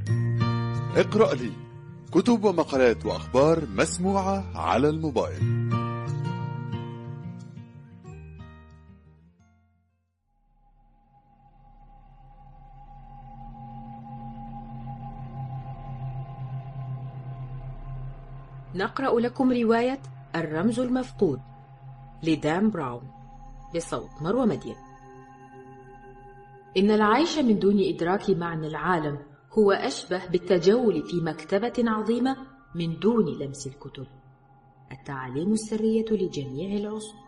اقرأ لي كتب ومقالات وأخبار مسموعة على الموبايل. نقرأ لكم رواية الرمز المفقود لدان براون بصوت مروى مدين. إن العيش من دون إدراك معنى العالم هو أشبه بالتجول في مكتبة عظيمة من دون لمس الكتب. التعاليم السرية لجميع العصور.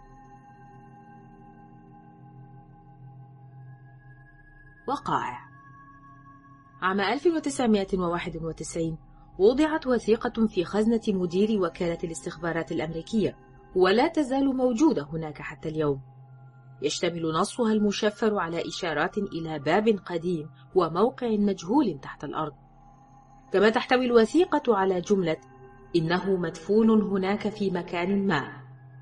وقائع. عام 1991 وضعت وثيقة في خزنة مدير وكالة الاستخبارات الأمريكية، ولا تزال موجودة هناك حتى اليوم. يشتمل نصها المشفر على إشارات إلى باب قديم وموقع مجهول تحت الأرض، كما تحتوي الوثيقة على جملة إنه مدفون هناك في مكان ما.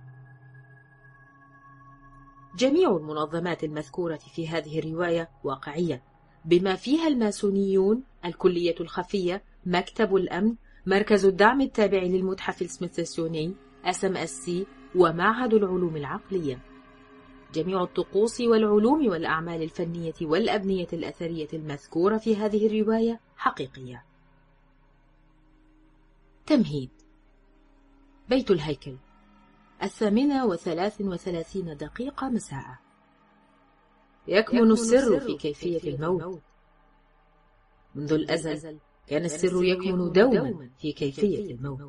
جميع المنظمات المذكورة في هذه الرواية واقعية، بما فيها الماسونيون، الكلية الخفية، مكتب الأمن، مركز الدعم التابع للمتحف السميثسوني، SMSC، ومعهد العلوم العقلية. جميع الطقوس والعلوم والأعمال الفنية والأبنية الأثرية المذكورة في هذه الرواية حقيقية. تمهيد. بيت الهيكل، 8:33 مساء. يكمن السر في كيفية الموت. منذ الأزل كان السر يكمن دوما في كيفية الموت.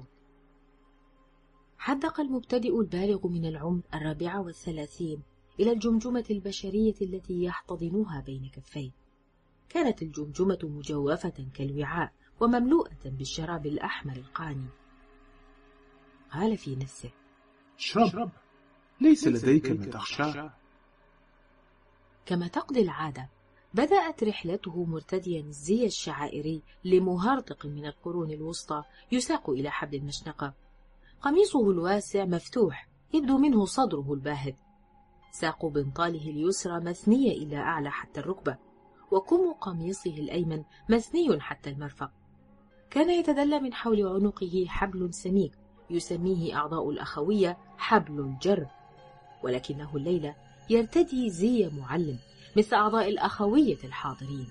حدق المبتدئ البالغ من العمر 34 إلى الجمجمة البشرية التي يحتضنها بين كفيه. كانت الجمجمة مجوفة كالوعاء ومملوءة بالشراب الأحمر القاني. قال في نفسه: اشرب، ليس لديك ما تخشاه. كما تقضي العادة، بدأت رحلته مرتديا الزي الشعائري لمهرطق من القرون الوسطى يساق إلى حبل المشنقة. قميصه الواسع مفتوح، يبدو منه صدره الباهت. ساق بنطاله اليسرى مثنية إلى أعلى حتى الركبة، وكم قميصه الأيمن مثني حتى المرفق. كان يتدلى من حول عنقه حبل سميك يسميه أعضاء الأخوية حبل الجر، ولكنه الليلة يرتدي زي معلم مثل أعضاء الأخوية الحاضرين.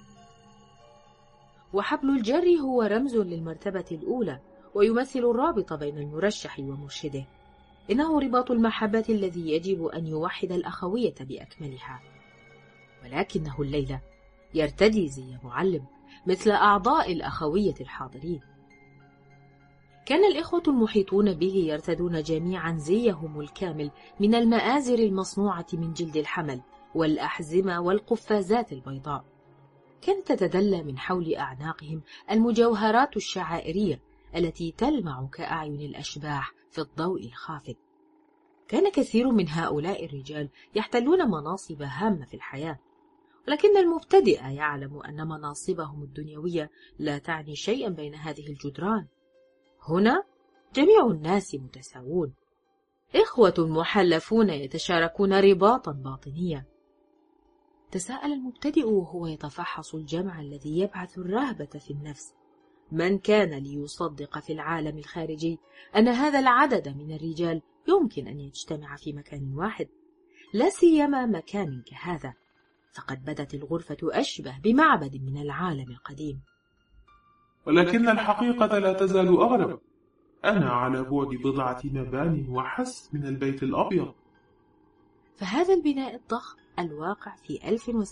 وحبل الجر هو رمز للمرتبة الأولى، ويمثل الرابط بين المرشح ومرشده. إنه رباط المحبة الذي يجب أن يوحد الأخوية بأكملها. ولكنه الليلة يرتدي زي معلم مثل أعضاء الأخوية الحاضرين. كان الإخوة المحيطون به يرتدون جميعا زيهم الكامل من المآزر المصنوعة من جلد الحمل والأحزمة والقفازات البيضاء. كانت تتدلى من حول أعناقهم المجوهرات الشعائرية التي تلمع كأعين الأشباح في الضوء الخافت. كان كثير من هؤلاء الرجال يحتلون مناصب هامة في الحياة، ولكن المبتدئ يعلم أن مناصبهم الدنيوية لا تعني شيئا بين هذه الجدران. هنا جميع الناس متساوون، إخوة محلفون يتشاركون رباطا باطنيا. تساءل المبتدئ وهو يتفحص الجمع الذي يبعث الرهبة في النفس. من كان ليصدق في العالم الخارجي أن هذا العدد من الرجال يمكن أن يجتمع في مكان واحد، لا سيما مكان كهذا، فقد بدت الغرفة أشبه بمعبد من العالم القديم. ولكن الحقيقة لا تزال أغرب. أنا على بعد بضعة مبان وحسب من البيت الأبيض. فهذا البناء الضخم الواقع في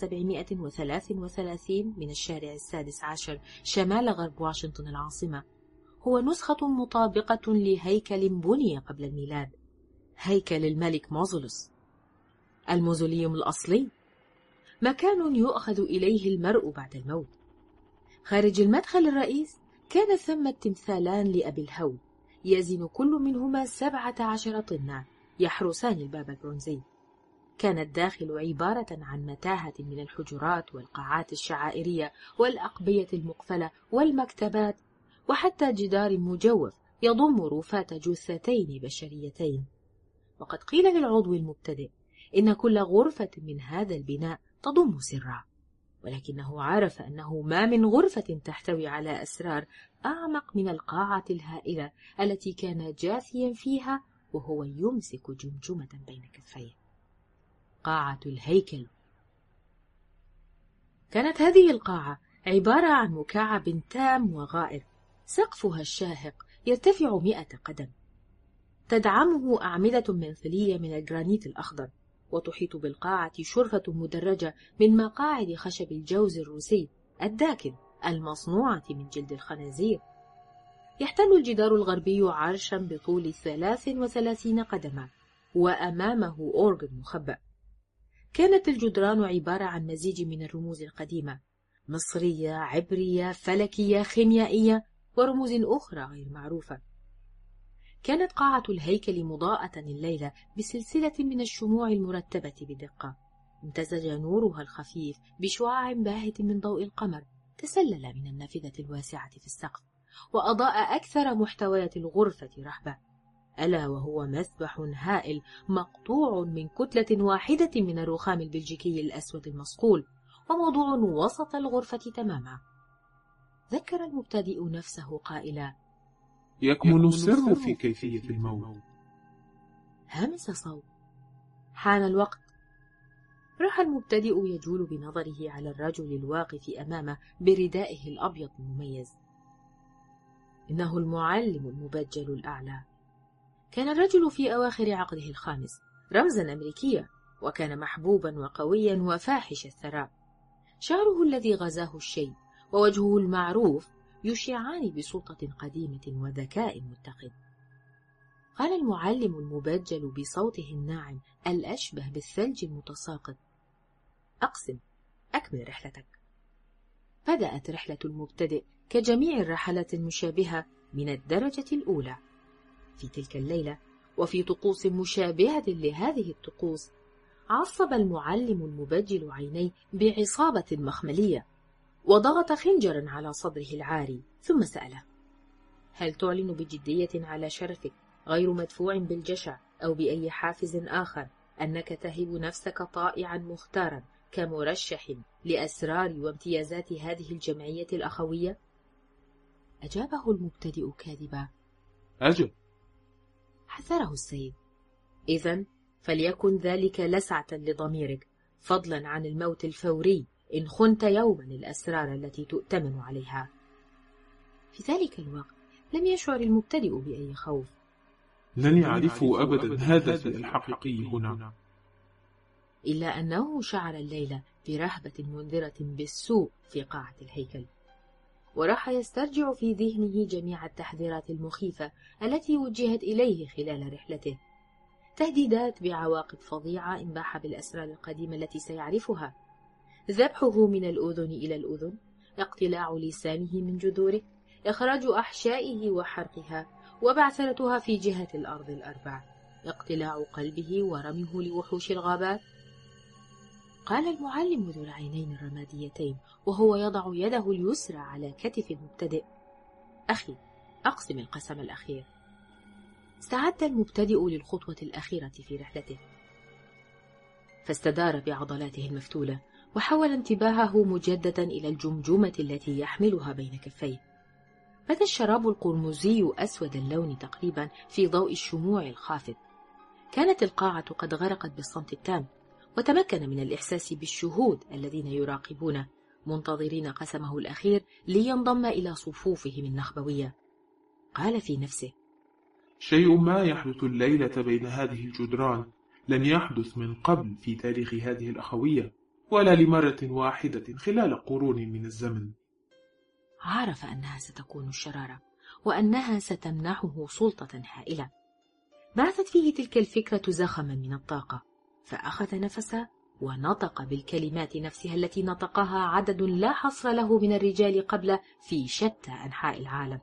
1733 من الشارع السادس عشر شمال غرب واشنطن العاصمة هو نسخة مطابقة لهيكل بني قبل الميلاد، هيكل الملك موزولوس. الموزوليوم الأصلي مكان يؤخذ إليه المرء بعد الموت. خارج المدخل الرئيس كان ثم تمثالان لأبي الهول، يزن كل منهما 17 طنا، يحرسان الباب البرونزي. كان الداخل عبارة عن متاهة من الحجرات والقاعات الشعائرية والأقبية المقفلة والمكتبات، وحتى جدار مجوف يضم رفات جثتين بشريتين. وقد قيل للعضو المبتدئ إن كل غرفة من هذا البناء تضم سرا، ولكنه عرف أنه ما من غرفة تحتوي على أسرار أعمق من القاعة الهائلة التي كان جاثيا فيها وهو يمسك جمجمة بين كفيه. قاعة الهيكل. كانت هذه القاعة عبارة عن مكعب تام وغائر، سقفها الشاهق يرتفع 100 قدم، تدعمه أعمدة منثلية من الجرانيت الأخضر، وتحيط بالقاعة شرفة مدرجة من مقاعد خشب الجوز الروسي الداكن المصنوعة من جلد الخنازير. يحتل الجدار الغربي عرشا بطول 33 قدما، وأمامه أورغن مخبأ. كانت الجدران عبارة عن مزيج من الرموز القديمة، مصرية، عبرية، فلكية، خيميائية، ورموز أخرى غير معروفة. كانت قاعة الهيكل مضاءة الليلة بسلسلة من الشموع المرتبة بدقة، امتزج نورها الخفيف بشعاع باهت من ضوء القمر تسلل من النافذة الواسعة في السقف، وأضاء أكثر محتويات الغرفة رحبة، ألا وهو مسبح هائل مقطوع من كتلة واحدة من الرخام البلجيكي الأسود المصقول، وموضوع وسط الغرفة تماما. ذكر المبتدئ نفسه قائلا: يكمن السر في كيفية الموت. همس صوت. حان الوقت. راح المبتدئ يجول بنظره على الرجل الواقف أمامه بردائه الأبيض المميز. إنه المعلم المبجل الأعلى. كان الرجل في أواخر عقده الخامس، رمزا أمريكيا، وكان محبوبا وقويا وفاحش الثراء. شعره الذي غزاه الشيب ووجهه المعروف يشعان بسلطة قديمة وذكاء متقن. قال المعلم المبجل بصوته الناعم الأشبه بالثلج المتساقط: أقسم، أكمل رحلتك. بدأت رحلة المبتدئ كجميع الرحلات المشابهة من الدرجة الأولى. في تلك الليلة وفي طقوس مشابهة لهذه الطقوس، عصب المعلم المبجل عينيه بعصابة مخملية، وضغط خنجرا على صدره العاري، ثم سأله: هل تعلن بجدية على شرفك غير مدفوع بالجشع أو بأي حافز آخر أنك تهب نفسك طائعا مختارا كمرشح لأسرار وامتيازات هذه الجمعية الأخوية؟ أجابه المبتدئ كاذبا: أجل. حذره السيد: إذن فليكن ذلك لسعة لضميرك، فضلا عن الموت الفوري إن خنت يوما الأسرار التي تؤتمن عليها. في ذلك الوقت لم يشعر المبتدئ بأي خوف. لن يعرفوا أبدا هدفي الحقيقي هنا. إلا أنه شعر الليلة برهبة منذرة بالسوء في قاعة الهيكل، وراح يسترجع في ذهنه جميع التحذيرات المخيفة التي وجهت إليه خلال رحلته، تهديدات بعواقب فظيعة إن باح بالأسرار القديمة التي سيعرفها، ذبحه من الأذن إلى الأذن، اقتلاع لسانه من جذوره، إخراج أحشائه وحرقها وبعثرتها في جهة الأرض الأربع، اقتلاع قلبه ورميه لوحوش الغابات. قال المعلم ذو العينين الرماديتين وهو يضع يده اليسرى على كتف المبتدئ: أخي، أقسم القسم الأخير. استعد المبتدئ للخطوة الأخيرة في رحلته، فاستدار بعضلاته المفتولة وحول انتباهه مجددا إلى الجمجمة التي يحملها بين كفيه. بدا الشراب القرمزي أسود اللون تقريبا في ضوء الشموع الخافت. كانت القاعة قد غرقت بالصمت التام، وتمكن من الإحساس بالشهود الذين يراقبونه منتظرين قسمه الأخير لينضم إلى صفوفهم النخبوية. قال في نفسه: شيء ما يحدث الليلة بين هذه الجدران لن يحدث من قبل في تاريخ هذه الأخوية، ولا لمرة واحدة خلال قرون من الزمن. عرف أنها ستكون الشرارة، وأنها ستمنحه سلطة هائلة. بعثت فيه تلك الفكرة زخما من الطاقة، فأخذ نفسه ونطق بالكلمات نفسها التي نطقها عدد لا حصر له من الرجال قبل في شتى أنحاء العالم: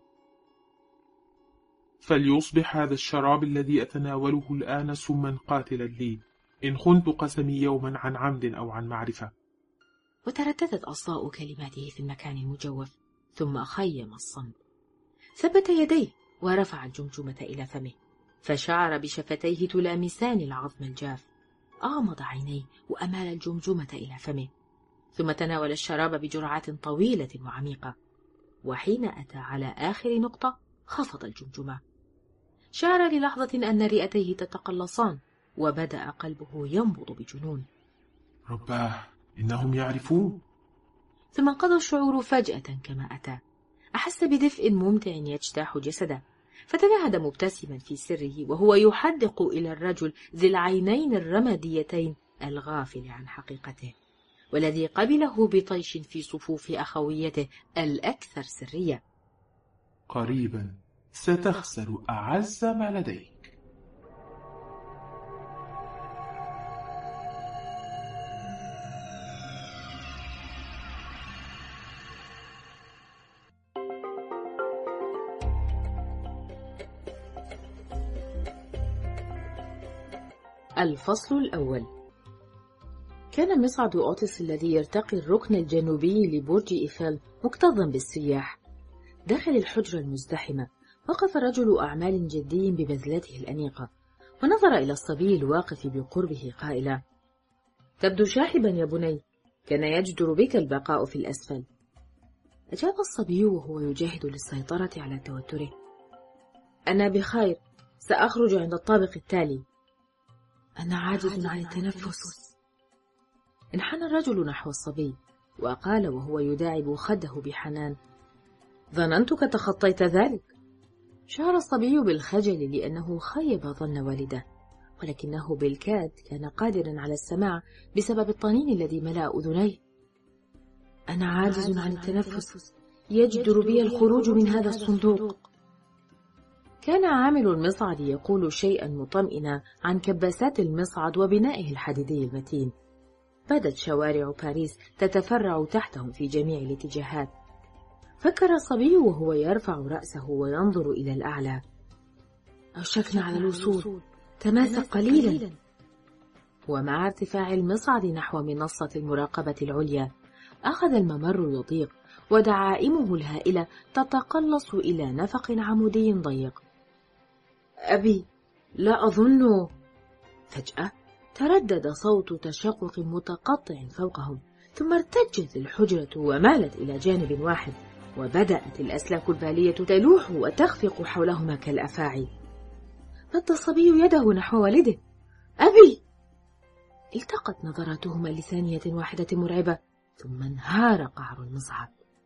فليصبح هذا الشراب الذي أتناوله الآن سما قاتلا لي إن خنت قسمي يوما عن عمد أو عن معرفة. وترددت أصداء كلماته في المكان المجوف، ثم خيم الصمت. ثبت يديه ورفع الجمجمة إلى فمه، فشعر بشفتيه تلامسان العظم الجاف. أغمض عينيه وأمال الجمجمة إلى فمه، ثم تناول الشراب بجرعات طويلة وعميقة، وحين أتى على آخر نقطة خفض الجمجمة. شعر للحظة أن رئتيه تتقلصان، وبدأ قلبه ينبض بجنون. رباه، إنهم يعرفون. ثم انقضى الشعور فجأة كما أتى. أحس بدفء ممتع يجتاح جسده، فتنهد مبتسما في سره وهو يحدق إلى الرجل ذي العينين الرماديتين الغافل عن حقيقته، والذي قبله بطيش في صفوف أخويته الأكثر سرية. قريبا ستخسر أعز ما لديك. الفصل الأول. كان مصعد أوتس الذي يرتقي الركن الجنوبي لبرج إيفل مكتظا بالسياح. داخل الحجرة المزدحمة وقف رجل أعمال جدي ببذلته الأنيقة، ونظر إلى الصبي الواقف بقربه قائلا: تبدو شاحبا يا بني، كان يجدر بك البقاء في الأسفل. أجاب الصبي وهو يجاهد للسيطرة على توتره: أنا بخير، سأخرج عند الطابق التالي. أنا عاجز عن التنفس. انحنى الرجل نحو الصبي وقال وهو يداعب خده بحنان: ظننتك تخطيت ذلك. شعر الصبي بالخجل لأنه خيب ظن والده، ولكنه بالكاد كان قادرا على السماع بسبب الطنين الذي ملأ أذنيه. أنا عاجز عن التنفس، يجدر بي الخروج من هذا الصندوق. كان عامل المصعد يقول شيئا مطمئنا عن كباسات المصعد وبنائه الحديدي المتين. بدت شوارع باريس تتفرع تحتهم في جميع الاتجاهات. فكر الصبي وهو يرفع رأسه وينظر إلى الأعلى: أوشكنا على الوصول، تماسك قليلا. ومع ارتفاع المصعد نحو منصة المراقبة العليا أخذ الممر يضيق، ودعائمه الهائلة تتقلص إلى نفق عمودي ضيق. أبي، لا أظن. فجأة تردد صوت تشقق متقطع فوقهم، ثم ارتجت الحجرة ومالت إلى جانب واحد، وبدأت الأسلاك البالية تلوح وتخفق حولهما كالأفاعي. مد الصبي يده نحو والده: أبي! التقت نظراتهما لثانية واحدة مرعبة، ثم انهار قعر المصعد.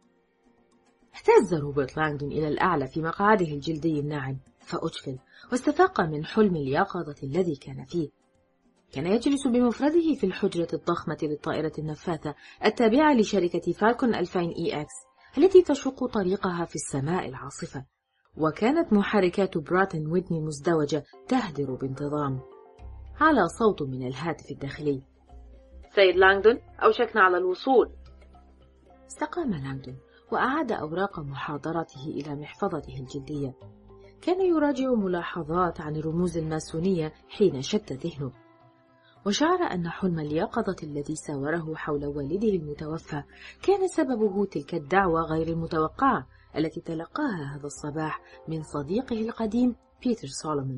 اهتز روبرت لانغدون إلى الأعلى في مقعده الجلدي الناعم، فأجفل واستفاق من حلم اليقظة الذي كان فيه. كان يجلس بمفرده في الحجرة الضخمة للطائرة النفاثة التابعة لشركة فالكون 2000 EX التي تشق طريقها في السماء العاصفة، وكانت محركات براتن ويتني مزدوجة تهدر بانتظام. على صوت من الهاتف الداخلي: سيد لانغدون، أوشكنا على الوصول. استقام لانغدون وأعاد أوراق محاضرته إلى محفظته الجلدية. كان يراجع ملاحظات عن الرموز الماسونية حين شت ذهنه، وشعر أن حلم اليقظة الذي ساوره حول والده المتوفى كان سببه تلك الدعوة غير المتوقعة التي تلقاها هذا الصباح من صديقه القديم بيتر سولومون،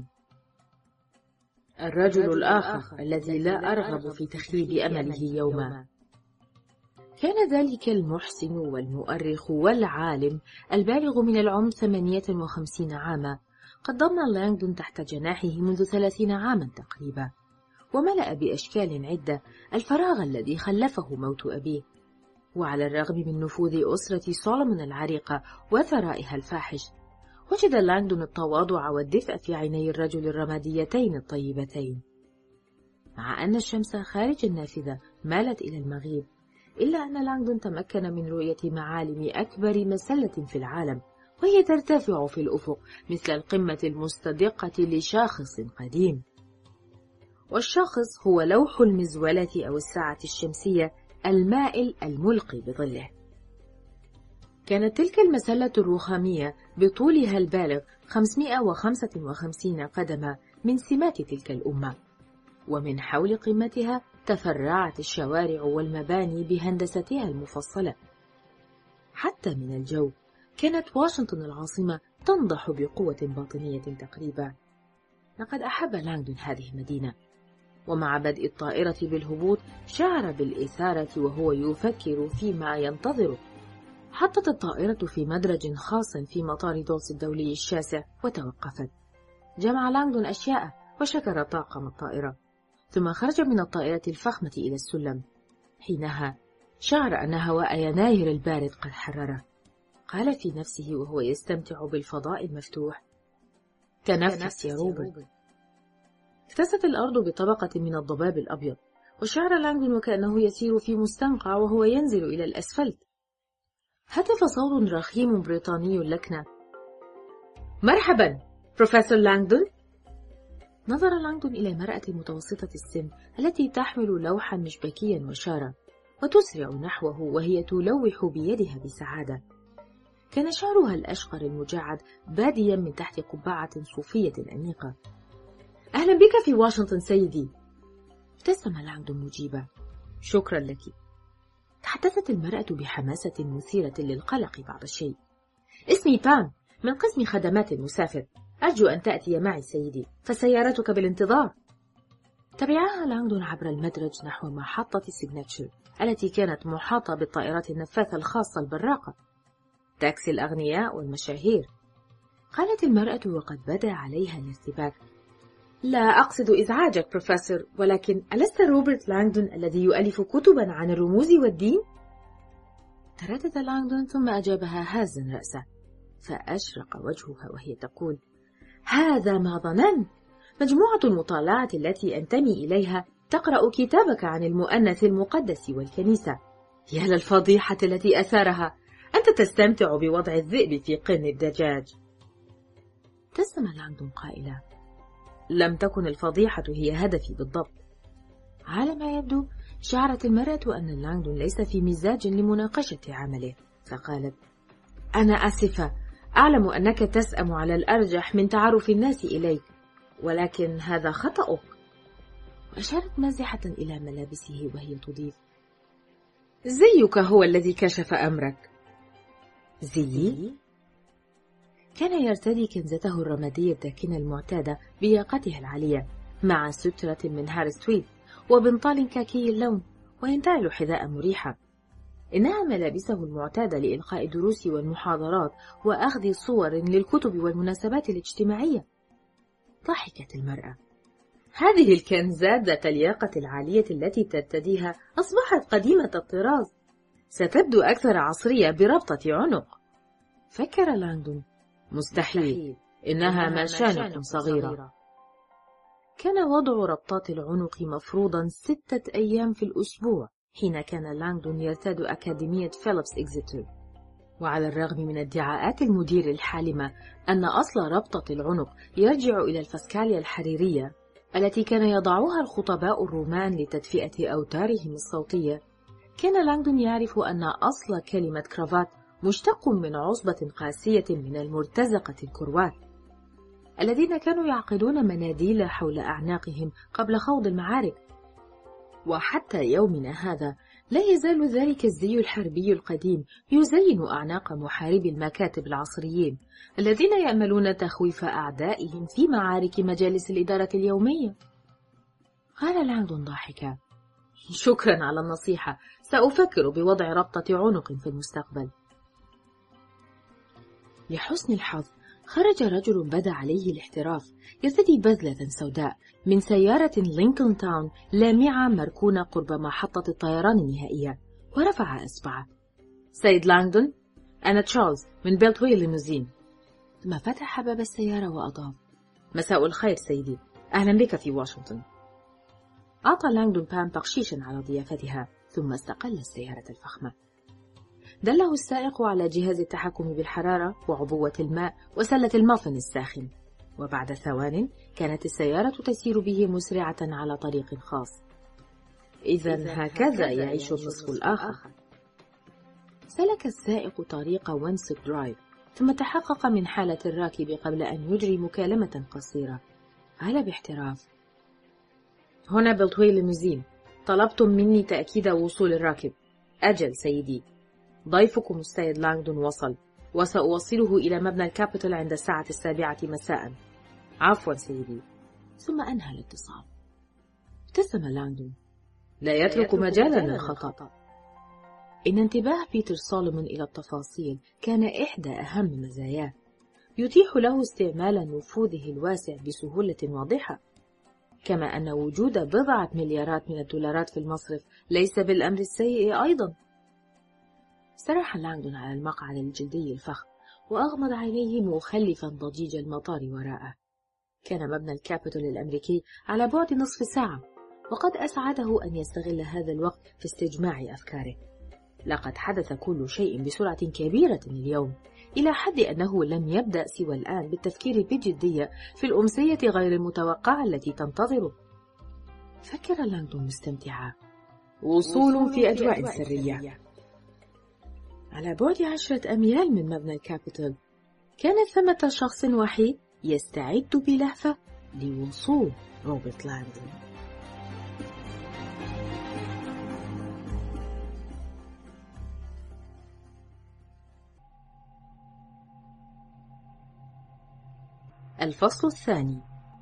الرجل الآخر الذي لا أرغب في تخييب أمله يوما. كان ذلك المحسن والمؤرخ والعالم البالغ من العمر 58 عاما قد ضم لانغدون تحت جناحه منذ 30 عاما تقريبا، وملأ بأشكال عدة الفراغ الذي خلفه موت أبيه. وعلى الرغم من نفوذ أسرة سولومون العريقة وثرائها الفاحش، وجد لانغدون التواضع والدفء في عيني الرجل الرماديتين الطيبتين. مع أن الشمس خارج النافذة مالت إلى المغيب، إلا أن لانغدون تمكن من رؤية معالم أكبر مسلة في العالم، وهي ترتفع في الأفق مثل القمة المستدقة لشاخص قديم. والشاخص هو لوح المزولة أو الساعة الشمسية المائل الملقي بظله. كانت تلك المسلة الرخامية بطولها البالغ 555 قدما من سمات تلك الأمة، ومن حول قمتها تفرعت الشوارع والمباني بهندستها المفصلة. حتى من الجو كانت واشنطن العاصمة تنضح بقوة باطنية تقريبا. لقد أحب لانغدون هذه المدينة، ومع بدء الطائرة بالهبوط شعر بالإثارة وهو يفكر فيما ينتظره. حطت الطائرة في مدرج خاص في مطار دولس الدولي الشاسع وتوقفت. جمع لانغدون أشياء وشكر طاقم الطائرة، ثم خرج من الطائرة الفخمة إلى السلم. حينها شعر أن هواء يناير البارد قد حرره. قال في نفسه وهو يستمتع بالفضاء المفتوح: تنفس يا روبرت. اكتست الأرض بطبقة من الضباب الأبيض، وشعر لانغدون وكأنه يسير في مستنقع وهو ينزل إلى الأسفلت. هتف صوت رخيم بريطاني اللكنة: مرحبا بروفيسور لانغدون. نظر لانغدون إلى المرأة متوسطة السن التي تحمل لوحا مشبكيا وشارة وتسرع نحوه وهي تلوح بيدها بسعادة. كان شعرها الأشقر المجعد باديا من تحت قبعة صوفية أنيقة. أهلا بك في واشنطن سيدي. ابتسم لانغدون مجيبا: شكرا لك. تحدثت المرأة بحماسة مثيرة للقلق بعض الشيء: اسمي بام من قسم خدمات المسافر، أرجو أن تأتي معي سيدي، فسيارتك بالانتظار. تبعها لانغدون عبر المدرج نحو محطة سيغناتشر التي كانت محاطة بالطائرات النفاثة الخاصة البراقة، تاكسي الأغنياء والمشاهير. قالت المرأة وقد بدا عليها الارتباك: لا أقصد إزعاجك بروفيسور، ولكن ألست روبرت لانغدون الذي يؤلف كتبا عن الرموز والدين؟ تردد لانغدون ثم أجابها هازا رأسه، فأشرق وجهها وهي تقول: هذا ما ظننت. مجموعة المطالعة التي أنتمي إليها تقرأ كتابك عن المؤنث المقدس والكنيسة. يا للفضيحة التي أثارها، أنت تستمتع بوضع الذئب في قرن الدجاج. ابتسم لانغدون قائلا: لم تكن الفضيحة هي هدفي بالضبط. على ما يبدو شعرت المرأة أن لانغدون ليس في مزاج لمناقشة عمله، فقالت: أنا آسفة، أعلم أنك تسأم على الأرجح من تعرف الناس إليك، ولكن هذا خطأك. وأشارت مازحة إلى ملابسه وهي تضيف: زيك هو الذي كشف أمرك. زيي؟ كان يرتدي كنزته الرمادية الداكنة المعتادة بياقته العالية، مع سترة من هارس تويد وبنطال كاكي اللون، وينتعل حذاء مريحة. إنها ملابسه المعتادة لإلقاء الدروس والمحاضرات وأخذ صور للكتب والمناسبات الاجتماعية. ضحكت المرأة. هذه الكنزات ذات الياقة العالية التي ترتديها أصبحت قديمة الطراز، ستبدو أكثر عصرية بربطة عنق. فكر لانغدون: مستحيل، إنها مشانة صغيرة. كان وضع ربطات العنق مفروضا 6 أيام في الأسبوع حين كان لانغدون يرتاد أكاديمية فيليبس إكزيتر. وعلى الرغم من ادعاءات المدير الحالمة أن أصل ربطة العنق يرجع إلى الفسكاليا الحريرية التي كان يضعها الخطباء الرومان لتدفئة أوتارهم الصوتية، كان لانغدون يعرف أن أصل كلمة كرافات مشتق من عصبة قاسية من المرتزقة الكروات الذين كانوا يعقدون مناديل حول أعناقهم قبل خوض المعارك. وحتى يومنا هذا لا يزال ذلك الزي الحربي القديم يزين أعناق محاربي المكاتب العصريين الذين يأملون تخويف أعدائهم في معارك مجالس الإدارة اليومية. قال لانغدون ضاحكا: شكرا على النصيحة، سأفكر بوضع ربطة عنق في المستقبل. لحسن الحظ خرج رجل بدا عليه الاحتراف يرتدي بذلة سوداء من سيارة لينكولن تاون لامعة مركونة قرب محطة الطيران النهائية، ورفع إصبعه. سيد لانغدون، أنا تشارلز من بيلتوي ليموزين. ثم فتح باب السيارة وأضاف: مساء الخير سيدي، أهلا بك في واشنطن. أعطى لانغدون بام بخشيشا على ضيافتها، ثم استقل السيارة الفخمة. دله السائق على جهاز التحكم بالحرارة وعبوة الماء وسلة المافن الساخن، وبعد ثوان كانت السيارة تسير به مسرعة على طريق خاص. إذن هكذا يعيش النصف الآخر. سلك السائق طريق وينسك درايف، ثم تحقق من حالة الراكب قبل أن يجري مكالمة قصيرة. قال باحتراف: هنا بيلتوي ليموزين، طلبتم مني تأكيد وصول الراكب. أجل سيدي، ضيفكم السيد لانغدون وصل، وسأوصله إلى مبنى الكابيتول عند الساعة 7 مساء. عفوا سيدي. ثم أنهى الاتصال. ابتسم لانغدون. لا يترك مجالا للخطأ. إن انتباه بيتر سولومون إلى التفاصيل كان إحدى أهم مزاياه، يتيح له استعمال نفوذه الواسع بسهولة واضحة، كما أن وجود بضعة مليارات من الدولارات في المصرف ليس بالأمر السيء أيضا. استراح لانغدون على المقعد الجلدي الفخم وأغمض عينيه مخلفا ضجيج المطار وراءه. كان مبنى الكابيتول الأمريكي على بعد نصف ساعة، وقد أسعده أن يستغل هذا الوقت في استجماع أفكاره. لقد حدث كل شيء بسرعة كبيرة اليوم، إلى حد أنه لم يبدأ سوى الآن بالتفكير بجدية في الأمسية غير المتوقعة التي تنتظره. فكر لانغدون مستمتعا. وصول في أجواء سرية. على بعد 10 أميال من مبنى الكابيتول كان ثمة شخص وحيد يستعد بلهفة لوصول روبرت لانغدون. الفصل الثاني.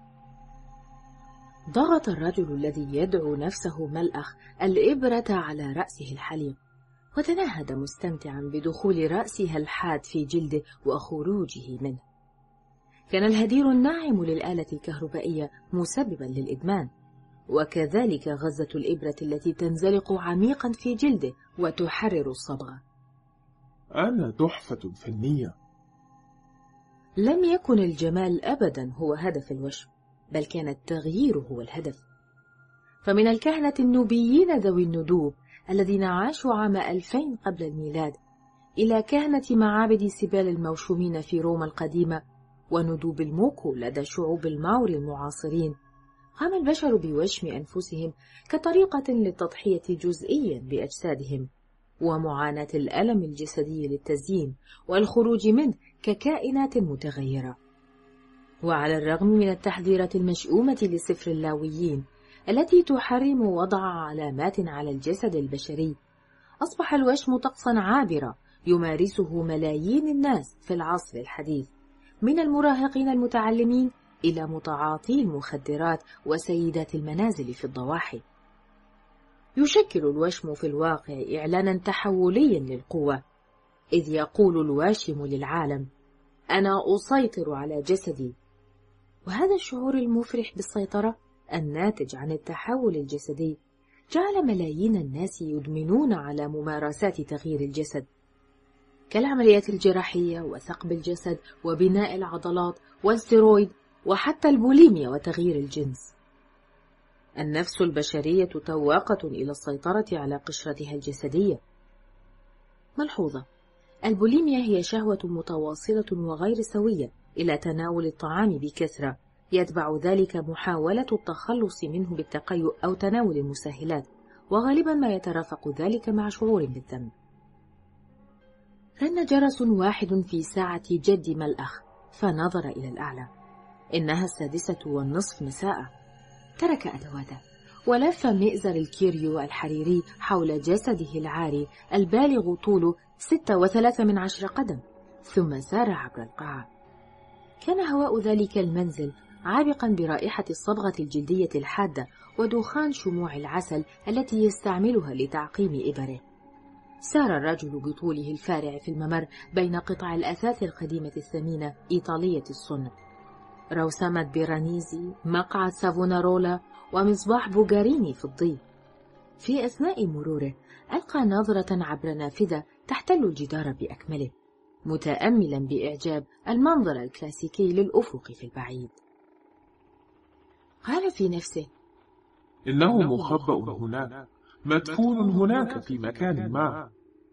ضغط الرجل الذي يدعو نفسه ملأخ الإبرة على رأسه الحليق، وتنهد مستمتعا بدخول رأسها الحاد في جلده وخروجه منه. كان الهدير الناعم للآلة الكهربائية مسببا للإدمان، وكذلك غزة الإبرة التي تنزلق عميقا في جلده وتحرر الصبغة. أنا تحفة فنية. لم يكن الجمال أبدا هو هدف الوشم، بل كان التغيير هو الهدف. فمن الكهنة النوبيين ذوي الندوب الذين عاشوا عام 2000 قبل الميلاد، إلى كهنة معابد سبال الموشومين في روما القديمة وندوب الموكو لدى شعوب الماوري المعاصرين، قام البشر بوشم أنفسهم كطريقة للتضحية جزئيا بأجسادهم، ومعاناة الألم الجسدي للتزيين والخروج منه ككائنات متغيرة. وعلى الرغم من التحذيرات المشؤومة لسفر اللاويين التي تحرم وضع علامات على الجسد البشري، أصبح الوشم طقسا عابرا يمارسه ملايين الناس في العصر الحديث، من المراهقين المتعلمين إلى متعاطي المخدرات وسيدات المنازل في الضواحي. يشكل الوشم في الواقع إعلانا تحوليا للقوة، إذ يقول الواشم للعالم: أنا أسيطر على جسدي. وهذا الشعور المفرح بالسيطرة الناتج عن التحول الجسدي جعل ملايين الناس يدمنون على ممارسات تغيير الجسد، كالعمليات الجراحية وثقب الجسد وبناء العضلات والستيرويد وحتى البوليميا وتغيير الجنس. النفس البشرية تواقة إلى السيطرة على قشرتها الجسدية. ملحوظة: البوليميا هي شهوة متواصلة وغير سوية إلى تناول الطعام بكثرة، يتبع ذلك محاولة التخلص منه بالتقيؤ أو تناول المسهلات، وغالبا ما يترافق ذلك مع شعور بالذنب. رن جرس واحد في ساعة جد ملأخ، فنظر إلى الأعلى. إنها 6:30 مساء. ترك أدواته ولف مئزر الكيريو الحريري حول جسده العاري البالغ طوله 6.3 قدم، ثم سار عبر القاعة. كان هواء ذلك المنزل عابقا برائحة الصبغة الجلدية الحادة ودخان شموع العسل التي يستعملها لتعقيم إبره. سار الرجل بطوله الفارع في الممر بين قطع الأثاث القديمة الثمينة إيطالية الصنع، روسمة بيرانيزي، مقعد سافونارولا، ومصباح بوغاريني في الضي. في أثناء مروره ألقى نظرة عبر نافذة تحتل الجدار بأكمله، متأملا بإعجاب المنظر الكلاسيكي للأفق في البعيد. قال في نفسه: إنه مخبأ هناك، مدفون هناك في مكان ما.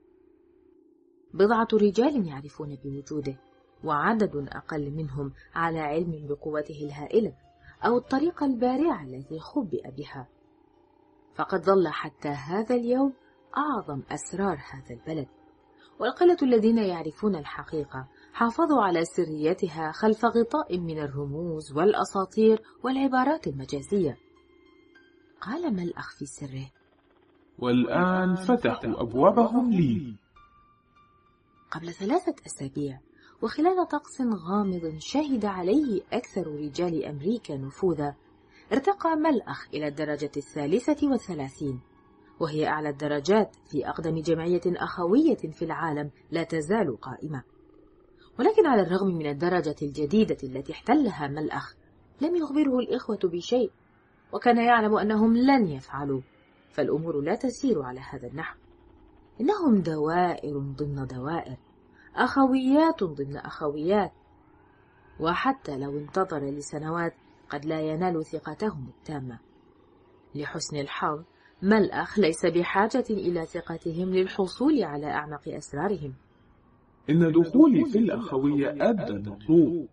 بضعة رجال يعرفون بوجوده، وعدد أقل منهم على علم بقوته الهائلة أو الطريقة البارعة التي خبئ بها. فقد ظل حتى هذا اليوم أعظم أسرار هذا البلد، والقلة الذين يعرفون الحقيقة حافظوا على سريتها خلف غطاء من الرموز والأساطير والعبارات المجازية. قال ملأخ في سره: والآن فتحوا أبوابهم لي. قبل 3 أسابيع، وخلال طقس غامض شهد عليه أكثر رجال أمريكا نفوذا، ارتقى ملأخ إلى الدرجة 33، وهي أعلى الدرجات في أقدم جمعية أخوية في العالم لا تزال قائمة. ولكن على الرغم من الدرجة الجديدة التي احتلها ملأخ، لم يخبره الإخوة بشيء، وكان يعلم أنهم لن يفعلوا، فالأمور لا تسير على هذا النحو. إنهم دوائر ضمن دوائر، أخويات ضمن أخويات، وحتى لو انتظر لسنوات قد لا ينال ثقتهم التامة. لحسن الحظ ملأخ ليس بحاجة إلى ثقتهم للحصول على أعمق أسرارهم. إن دخولي في الأخوية أدى المطلوب.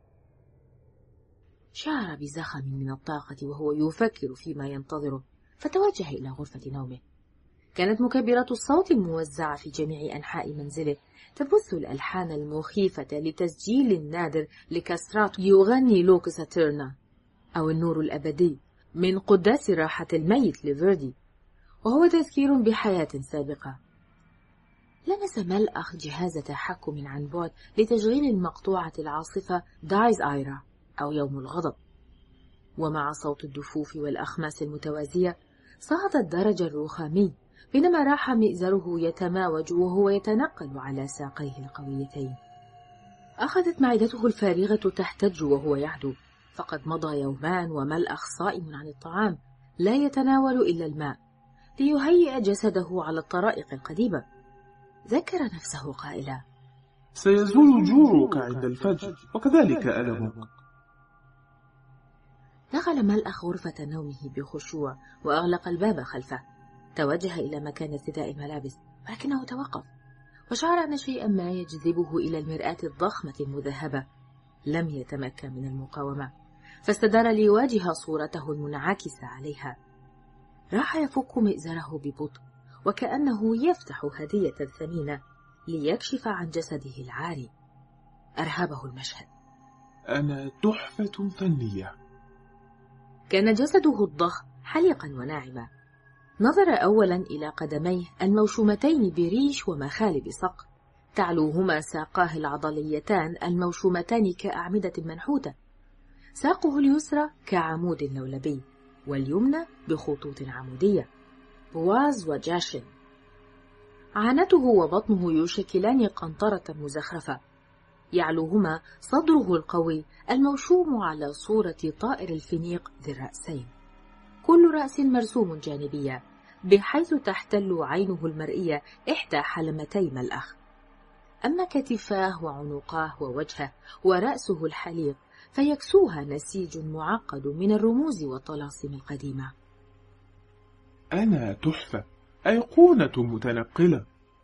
شعر بزخم من الطاقة وهو يفكر فيما ينتظره، فتوجه إلى غرفة نومه. كانت مكبرات الصوت الموزعة في جميع أنحاء منزله تبث الألحان المخيفة لتسجيل النادر لكاسرات يغني لوكس تيرنا، أو النور الأبدي من قداس راحة الميت لفيردي، وهو تذكير بحياة سابقة. لمس ملأخ جهاز تحكم عن بعد لتشغيل المقطوعة العاصفة دايز آيرا أو يوم الغضب، ومع صوت الدفوف والأخماس المتوازية صعد الدرج الرخامي، بينما راح مئزره يتماوج وهو يتنقل على ساقيه القويتين. أخذت معدته الفارغة تحتج وهو يعدو، فقد مضى يومان وملأخ صائم عن الطعام لا يتناول إلا الماء ليهيئ جسده على الطرائق القديمة. ذكر نفسه قائلا: سيزول جوعك عند الفجر، وكذلك ألمك. دخل ملأخ غرفة نومه بخشوع وأغلق الباب خلفه. توجه إلى مكان ارتداء الملابس، ولكنه توقف وشعر أن شيئا ما يجذبه إلى المرآة الضخمة المذهبة. لم يتمكن من المقاومة، فاستدار ليواجه صورته المنعكسة عليها. راح يفك مئزره ببطء وكأنه يفتح هدية ثمينة ليكشف عن جسده العاري. أرهبه المشهد. أنا تحفة فنية. كان جسده الضخم حلقا وناعما. نظر أولا إلى قدميه الموشومتين بريش ومخالب صقر، تعلوهما ساقاه العضليتان الموشومتان كأعمدة منحوتة، ساقه اليسرى كعمود لولبي، واليمنى بخطوط عمودية، بواز وجاشن. عانته وبطنه يشكلان قنطرة مزخرفة، يعلوهما صدره القوي الموشوم على صورة طائر الفينيق ذي الرأسين، كل رأس مرسوم جانبيا، بحيث تحتل عينه المرئية إحدى حلمتي ملأخ. أما كتفاه وعنقاه ووجهه ورأسه الحليق فيكسوها نسيج معقد من الرموز والطلاسم القديمة. أنا تحفة، أيقونة متنقلة.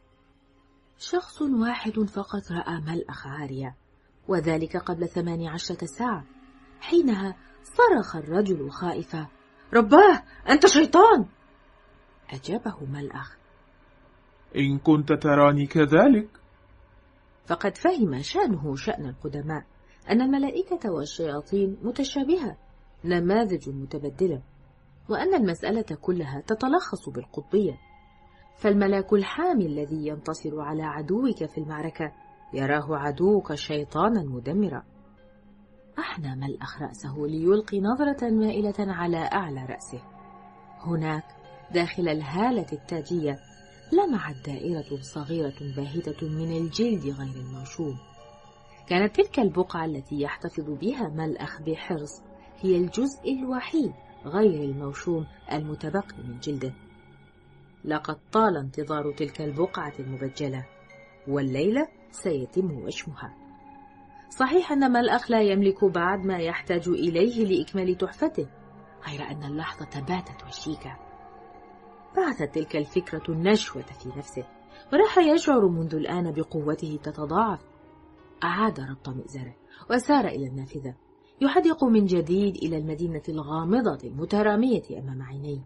شخص واحد فقط رأى ملأخ عارية، وذلك قبل 18 ساعة. حينها صرخ الرجل خائفا: رباه، أنت شيطان! أجابه ملأخ: إن كنت تراني كذلك. فقد فهم شأنه شأن القدماء، أن الملائكة والشياطين متشابهة، نماذج متبدلة، وأن المسألة كلها تتلخص بالقطبية. فالملاك الحامي الذي ينتصر على عدوك في المعركة يراه عدوك شيطانا مدمرا. أحنى ملأخ رأسه ليلقي نظرة مائلة على أعلى رأسه. هناك داخل الهالة التاجية لمعت دائرة صغيرة باهتة من الجلد غير الموشوم. كانت تلك البقعة التي يحتفظ بها ملأخ بحرص هي الجزء الوحيد غير الموشوم المتبقي من جلده. لقد طال انتظار تلك البقعة المبجلة، والليلة سيتم وشمها. صحيح أن ملأخ لا يملك بعد ما يحتاج إليه لإكمال تحفته، غير أن اللحظة باتت وشيكة. بعثت تلك الفكرة النشوة في نفسه، وراح يشعر منذ الآن بقوته تتضاعف. أعاد ربط مئزره وسار إلى النافذة، يحدق من جديد إلى المدينة الغامضة المترامية أمام عينيه.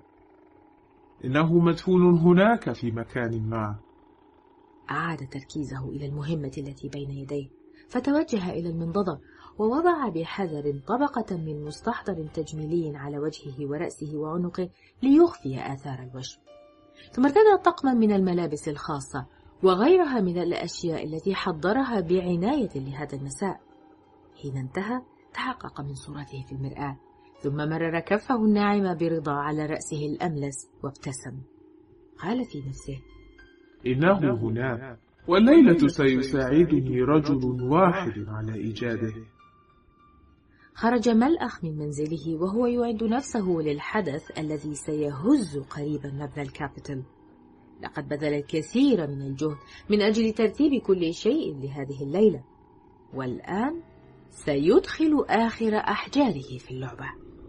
إنه مدفون هناك في مكان ما. أعاد تركيزه إلى المهمة التي بين يديه، فتوجه إلى المنضدة ووضع بحذر طبقة من مستحضر تجميلي على وجهه ورأسه وعنقه ليخفي آثار الوشم. ثم ارتدى طقما من الملابس الخاصة وغيرها من الأشياء التي حضرها بعناية لهذا المساء. حين انتهى تحقق من صورته في المرآة، ثم مرر كفه الناعمة برضا على رأسه الأملس وابتسم. قال في نفسه: إنه هناك، والليلة سيساعدني رجل واحد على إيجاده. خرج ملأخ من منزله وهو يعد نفسه للحدث الذي سيهز قريبا مبنى الكابيتول. لقد بذل الكثير من الجهد من أجل ترتيب كل شيء لهذه الليلة، والآن سيدخل آخر أحجاره في اللعبة.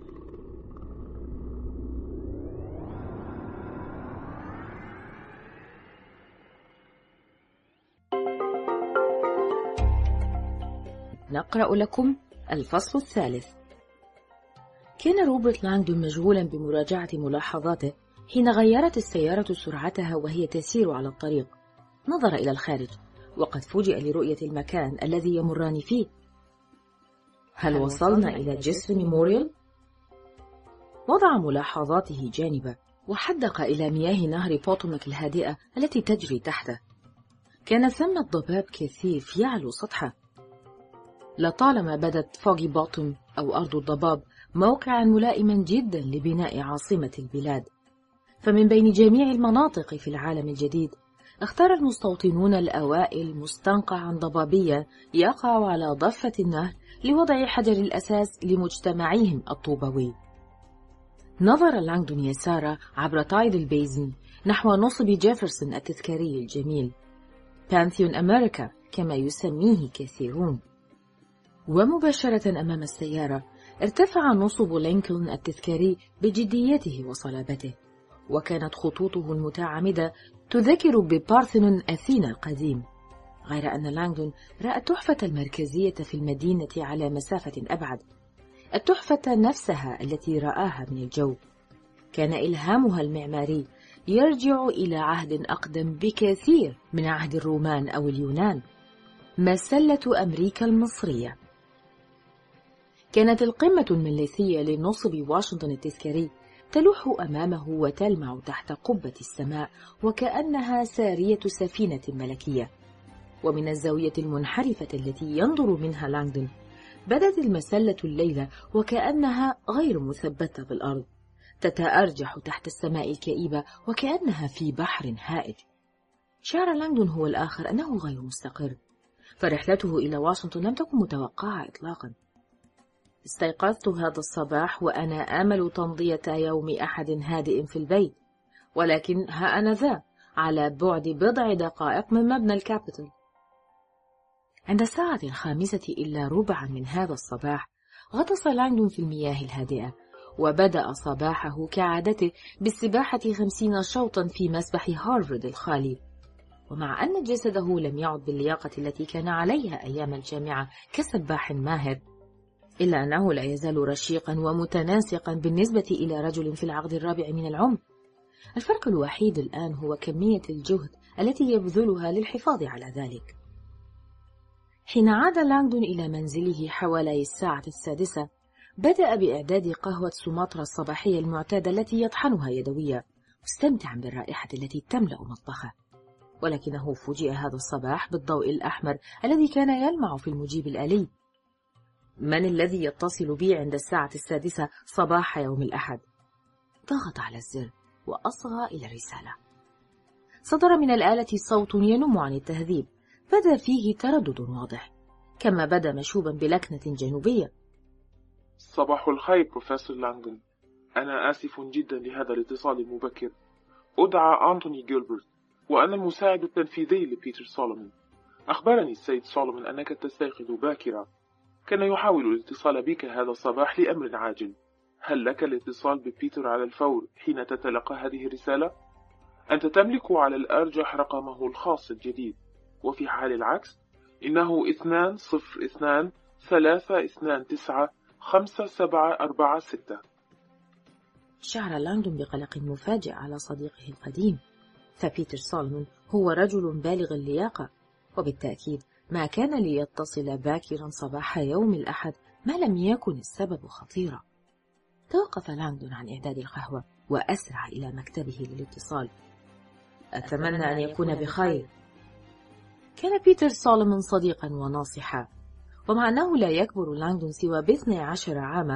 نقرأ لكم الفصل الثالث. كان روبرت لانغدون مشغولا بمراجعة ملاحظاته حين غيرت السيارة سرعتها وهي تسير على الطريق. نظر إلى الخارج وقد فوجئ لرؤية المكان الذي يمران فيه. هل وصلنا إلى جيسون ميموريال؟ وضع ملاحظاته جانبا وحدق إلى مياه نهر بوتوماك الهادئة التي تجري تحته. كان ثمة ضباب كثيف يعلو سطحه. لطالما بدت فوغي بوتوم أو أرض الضباب موقعا ملائما جدا لبناء عاصمة البلاد، فمن بين جميع المناطق في العالم الجديد اختار المستوطنون الأوائل مستنقعا ضبابيا يقع على ضفة النهر لوضع حجر الأساس لمجتمعهم الطوبوي. نظر لانغدون يسارا عبر تايدل بيزن نحو نصب جيفرسون التذكاري الجميل، بانثيون أمريكا كما يسميه كثيرون. ومباشرة أمام السيارة ارتفع نصب لينكولن التذكاري بجديته وصلابته، وكانت خطوطه المتعامدة تذكر ببارثنون أثينا القديم، غير أن لانغدون رأى التحفة المركزية في المدينة على مسافة أبعد، التحفة نفسها التي رآها من الجو. كان إلهامها المعماري يرجع إلى عهد أقدم بكثير من عهد الرومان أو اليونان، مسلة أمريكا المصرية. كانت القمة المليثية لنصب واشنطن التذكاري تلوح أمامه وتلمع تحت قبة السماء وكأنها سارية سفينة ملكية. ومن الزاوية المنحرفة التي ينظر منها لانغدون بدت المسلة الليلة وكأنها غير مثبتة بالأرض، تتأرجح تحت السماء الكئيبة وكأنها في بحر هائج. شعر لانغدون هو الآخر أنه غير مستقر، فرحلته إلى واشنطن لم تكن متوقعة إطلاقا. استيقظت هذا الصباح وأنا آمل تمضية يوم أحد هادئ في البيت، ولكن ها أنا ذا على بعد بضع دقائق من مبنى الكابيتول. عند الساعة 5:15 من هذا الصباح غطس لانغدون في المياه الهادئة، وبدأ صباحه كعادته بالسباحة 50 شوطا في مسبح هارفارد الخالي. ومع أن جسده لم يعد باللياقة التي كان عليها أيام الجامعة كسباح ماهر، إلا أنه لا يزال رشيقا ومتناسقا بالنسبة إلى رجل في العقد الرابع من العمر. الفرق الوحيد الآن هو كمية الجهد التي يبذلها للحفاظ على ذلك. حين عاد لانغدون إلى منزله حوالي الساعة 6 بدأ بإعداد قهوة سومطرة الصباحية المعتادة التي يطحنها يدويا، مستمتعا بالرائحة التي تملأ مطبخه. ولكنه فوجئ هذا الصباح بالضوء الأحمر الذي كان يلمع في المجيب الآلي. من الذي يتصل بي عند الساعة 6 صباح يوم الأحد؟ ضغط على الزر وأصغى إلى الرسالة. صدر من الآلة صوت ينم عن التهذيب، بدا فيه تردد واضح، كما بدا مشوبا بلكنة جنوبية. صباح الخير بروفيسور لانغدون، أنا آسف جدا لهذا الاتصال المبكر. أدعى أنتوني جيلبرت وأنا المساعد التنفيذي لبيتر سولومون. أخبرني السيد سولومون أنك تستيقظ باكرا، كان يحاول الاتصال بك هذا الصباح لأمر عاجل. هل لك الاتصال ببيتر على الفور حين تتلقى هذه الرسالة؟ أنت تملك على الأرجح رقمه الخاص الجديد، وفي حال العكس إنه 202-329-5746. شعر لانغدون بقلق مفاجئ على صديقه القديم، فبيتر سولومون هو رجل بالغ اللياقة، وبالتأكيد ما كان ليتصل باكرا صباح يوم الأحد ما لم يكن السبب خطيرا. توقف لانغدون عن إعداد القهوة وأسرع إلى مكتبه للاتصال. أتمنى أن يكون بخير. كان بيتر سولومون صديقا وناصحا، ومع أنه لا يكبر لانغدون سوى ب12 عاما،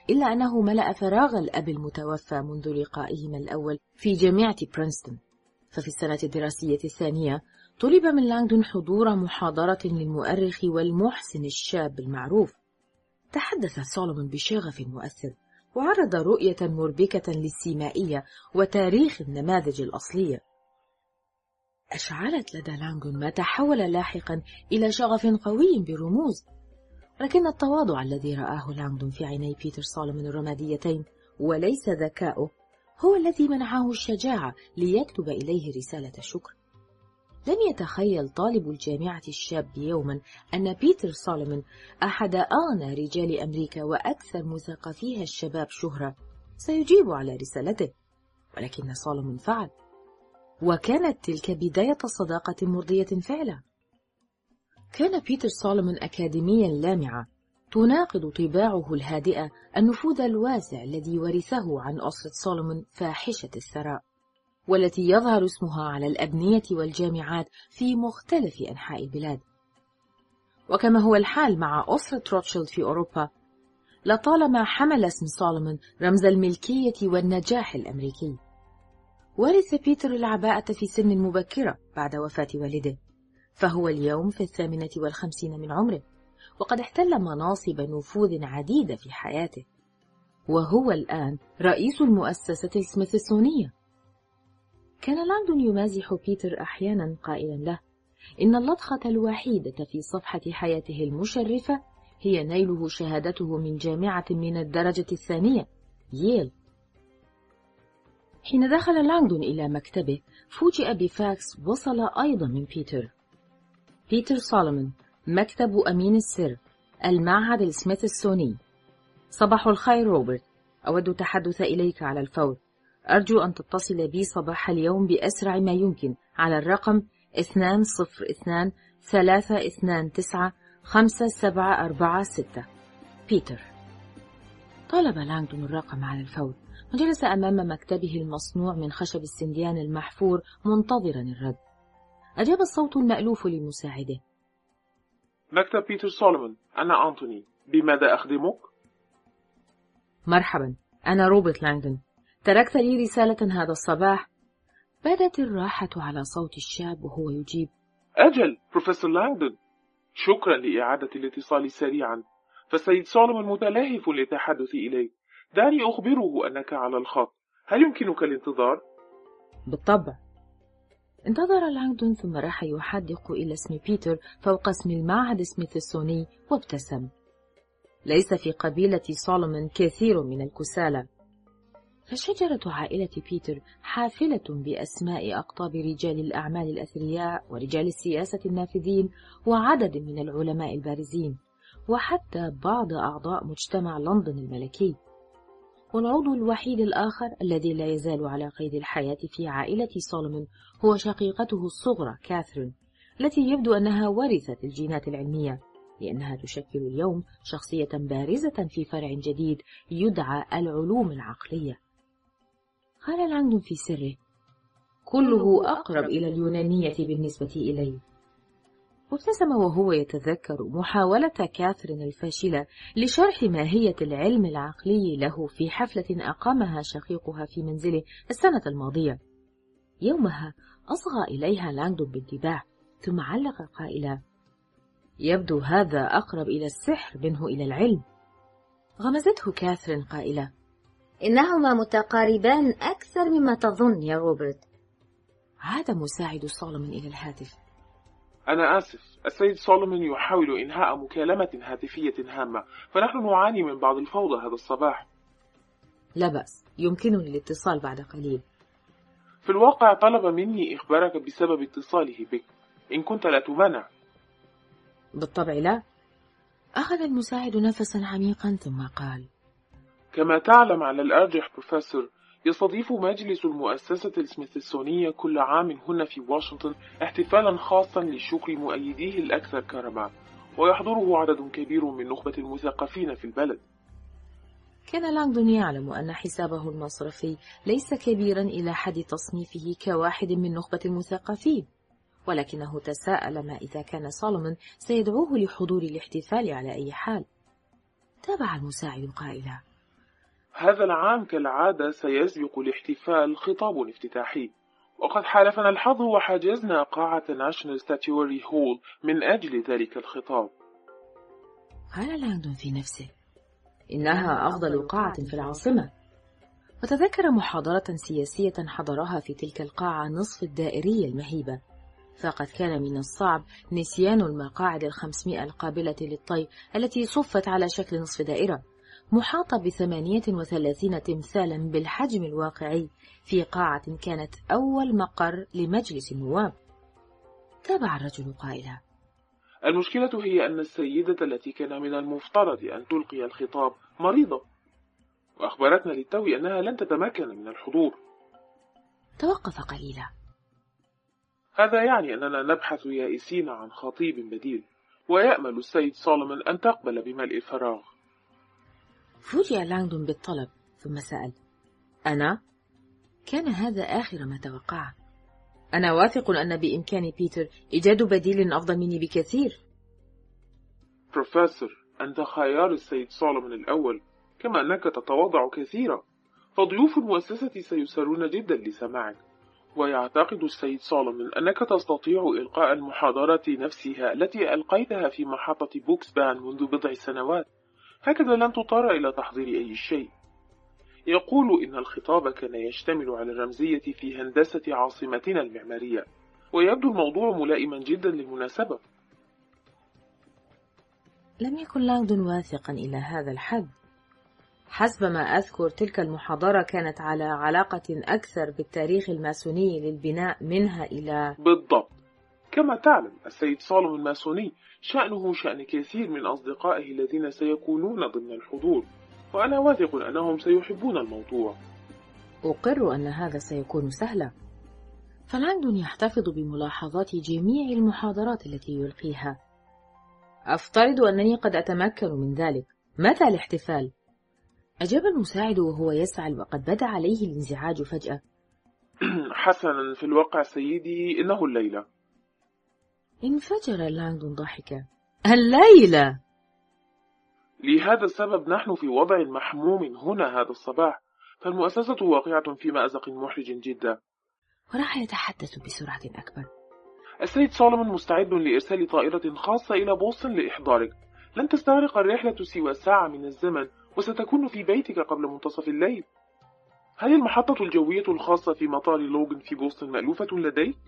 إلا أنه ملأ فراغ الأب المتوفى منذ لقائهما الأول في جامعة برينستون. ففي السنة الدراسية الثانية طلب من لانغدون حضور محاضرة للمؤرخ والمحسن الشاب المعروف. تحدث سولومون بشغف مؤثر، وعرض رؤية مربكة للسيمائية وتاريخ النماذج الأصلية. أشعلت لدى لانغدون ما تحول لاحقا إلى شغف قوي برموز، لكن التواضع الذي رآه لانغدون في عيني بيتر سولومون الرماديتين وليس ذكاؤه هو الذي منعه الشجاعة ليكتب إليه رسالة شكر. لم يتخيل طالب الجامعة الشاب يوما أن بيتر سولومون أحد أغنى رجال أمريكا وأكثر مثقفيها الشباب شهرة سيجيب على رسالته، ولكن سولومون فعل، وكانت تلك بداية صداقة مرضية فعلا. كان بيتر سولومون أكاديميا لامعا تناقض طباعه الهادئة النفوذ الواسع الذي ورثه عن أسرة سولومون فاحشة الثراء، والتي يظهر اسمها على الأبنية والجامعات في مختلف أنحاء البلاد. وكما هو الحال مع أسرة روتشيلد في أوروبا، لطالما حمل اسم سولومون رمز الملكية والنجاح الأمريكي. ورث بيتر العباءة في سن مبكرة بعد وفاة والده، فهو اليوم في 58 من عمره، وقد احتل مناصب نفوذ عديدة في حياته، وهو الآن رئيس المؤسسة السميثسونية. كان لانغدون يمازح بيتر أحيانا قائلا له إن اللطخة الوحيدة في صفحة حياته المشرفة هي نيله شهادته من جامعة من الدرجة الثانية، ييل. حين دخل لانغدون إلى مكتبه فوجئ بفاكس وصل أيضا من بيتر سولومون، مكتب أمين السر، المعهد السميثسوني. صباح الخير روبرت، أود التحدث إليك على الفور. أرجو أن تتصل بي صباح اليوم بأسرع ما يمكن على الرقم 202-329-5746. بيتر. طلب لانغدون الرقم على الفور، وجلس أمام مكتبه المصنوع من خشب السنديان المحفور منتظرا الرد. أجاب الصوت المألوف لمساعده. مكتب بيتر سولومون، أنا أنتوني، بماذا أخدمك؟ مرحبا، أنا روبرت لانغدون، تركت لي رسالة هذا الصباح. بدت الراحة على صوت الشاب وهو يجيب. أجل بروفيسور لانغدون، شكرا لإعادة الاتصال سريعا، فالسيد سولومون متلهف للتحدث إليك. دعني أخبره أنك على الخط، هل يمكنك الانتظار؟ بالطبع. انتظر لانغدون ثم راح يحدق إلى اسم بيتر فوق اسم المعهد سميثسوني وابتسم. ليس في قبيلة سولومون كثير من الكسالى، فشجرة عائلة بيتر حافلة بأسماء أقطاب رجال الأعمال الأثرياء ورجال السياسة النافذين وعدد من العلماء البارزين، وحتى بعض أعضاء مجتمع لندن الملكي. والعضو الوحيد الآخر الذي لا يزال على قيد الحياة في عائلة سولومون هو شقيقته الصغرى كاثرين، التي يبدو أنها ورثت الجينات العلمية، لأنها تشكل اليوم شخصية بارزة في فرع جديد يدعى العلوم العقلية. قال لانغدون في سره: كله أقرب إلى اليونانية بالنسبة إلي. وابتسم وهو يتذكر محاولة كاثرين الفاشلة لشرح ماهية العلم العقلي له في حفلة أقامها شقيقها في منزله السنة الماضية. يومها أصغى إليها لانغدون بانتباه، ثم علق قائلا: يبدو هذا أقرب إلى السحر منه إلى العلم. غمزته كاثرين قائلة: إنهما متقاربان أكثر مما تظن يا روبرت. عاد مساعد سولومون إلى الهاتف. أنا آسف، السيد سولومون يحاول إنهاء مكالمة هاتفية هامة، فنحن نعاني من بعض الفوضى هذا الصباح. لا بأس، يمكنني الاتصال بعد قليل. في الواقع طلب مني إخبارك بسبب اتصاله بك، إن كنت لا تمانع. بالطبع لا. أخذ المساعد نفسا عميقا ثم قال: كما تعلم على الأرجح بروفيسور، يستضيف مجلس المؤسسة السميثسونية كل عام هنا في واشنطن احتفالا خاصا لشكر مؤيديه الأكثر كرما، ويحضره عدد كبير من نخبة المثقفين في البلد. كان لانغدون يعلم أن حسابه المصرفي ليس كبيرا إلى حد تصنيفه كواحد من نخبة المثقفين، ولكنه تساءل ما إذا كان سولومون سيدعوه لحضور الاحتفال على أي حال. تابع المساعد قائلا: هذا العام كالعادة سيسبق الاحتفال خطاب افتتاحي، وقد حالفنا الحظ وحجزنا قاعة ناشونال ستاتيوري هول من أجل ذلك الخطاب. قال لانغدون في نفسه: إنها أفضل قاعة في العاصمة. وتذكر محاضرة سياسية حضرها في تلك القاعة نصف الدائرية المهيبة، فقد كان من الصعب نسيان المقاعد 500 القابلة للطي التي صفت على شكل نصف دائرة، محاطة ب38 تمثالا بالحجم الواقعي في قاعة كانت أول مقر لمجلس النواب. تابع الرجل قائلا: المشكلة هي أن السيدة التي كان من المفترض أن تلقي الخطاب مريضة، وأخبرتنا للتو أنها لن تتمكن من الحضور. توقف قليلا. هذا يعني أننا نبحث يائسين عن خطيب بديل، ويأمل السيد سولومون أن تقبل بملء الفراغ. فوجئ لانغدون بالطلب ثم سأل: أنا؟ كان هذا آخر ما توقعه. أنا واثق أن بإمكان بيتر إيجاد بديل أفضل مني بكثير. بروفيسور، أنت خيار السيد سولومون الأول، كما أنك تتواضع كثيرا، فضيوف المؤسسة سيسرون جدا لسماعك، ويعتقد السيد سولومون أنك تستطيع إلقاء المحاضرة نفسها التي ألقيتها في محطة بوكسبان منذ بضع سنوات، هكذا لن تضطر إلى تحضير أي شيء. يقول إن الخطاب كان يشتمل على الرمزية في هندسة عاصمتنا المعمارية، ويبدو الموضوع ملائما جدا للمناسبة. لم يكن لانغدون واثقا إلى هذا الحد. حسب ما أذكر تلك المحاضرة كانت على علاقة أكثر بالتاريخ الماسوني للبناء منها إلى... بالضبط. كما تعلم السيد سولومون ماسوني، شأنه شأن كثير من أصدقائه الذين سيكونون ضمن الحضور، وأنا واثق أنهم سيحبون الموضوع. أقر أن هذا سيكون سهلا. فلانغدون يحتفظ بملاحظات جميع المحاضرات التي يلقيها. أفترض أنني قد أتمكن من ذلك. متى الاحتفال؟ أجاب المساعد وهو يسعى، وقد بدا عليه الانزعاج فجأة. حسنا، في الواقع سيدي إنه الليلة. انفجر لانغدون ضاحكا. الليلة؟ لهذا السبب نحن في وضع محموم هنا هذا الصباح، فالمؤسسة واقعة في مأزق محرج جدا. وراح يتحدث بسرعة أكبر. السيد سولومون مستعد لإرسال طائرة خاصة إلى بوسطن لإحضارك. لن تستغرق الرحلة سوى ساعة من الزمن، وستكون في بيتك قبل منتصف الليل. هل المحطة الجوية الخاصة في مطار لوغان في بوسطن مألوفة لديك؟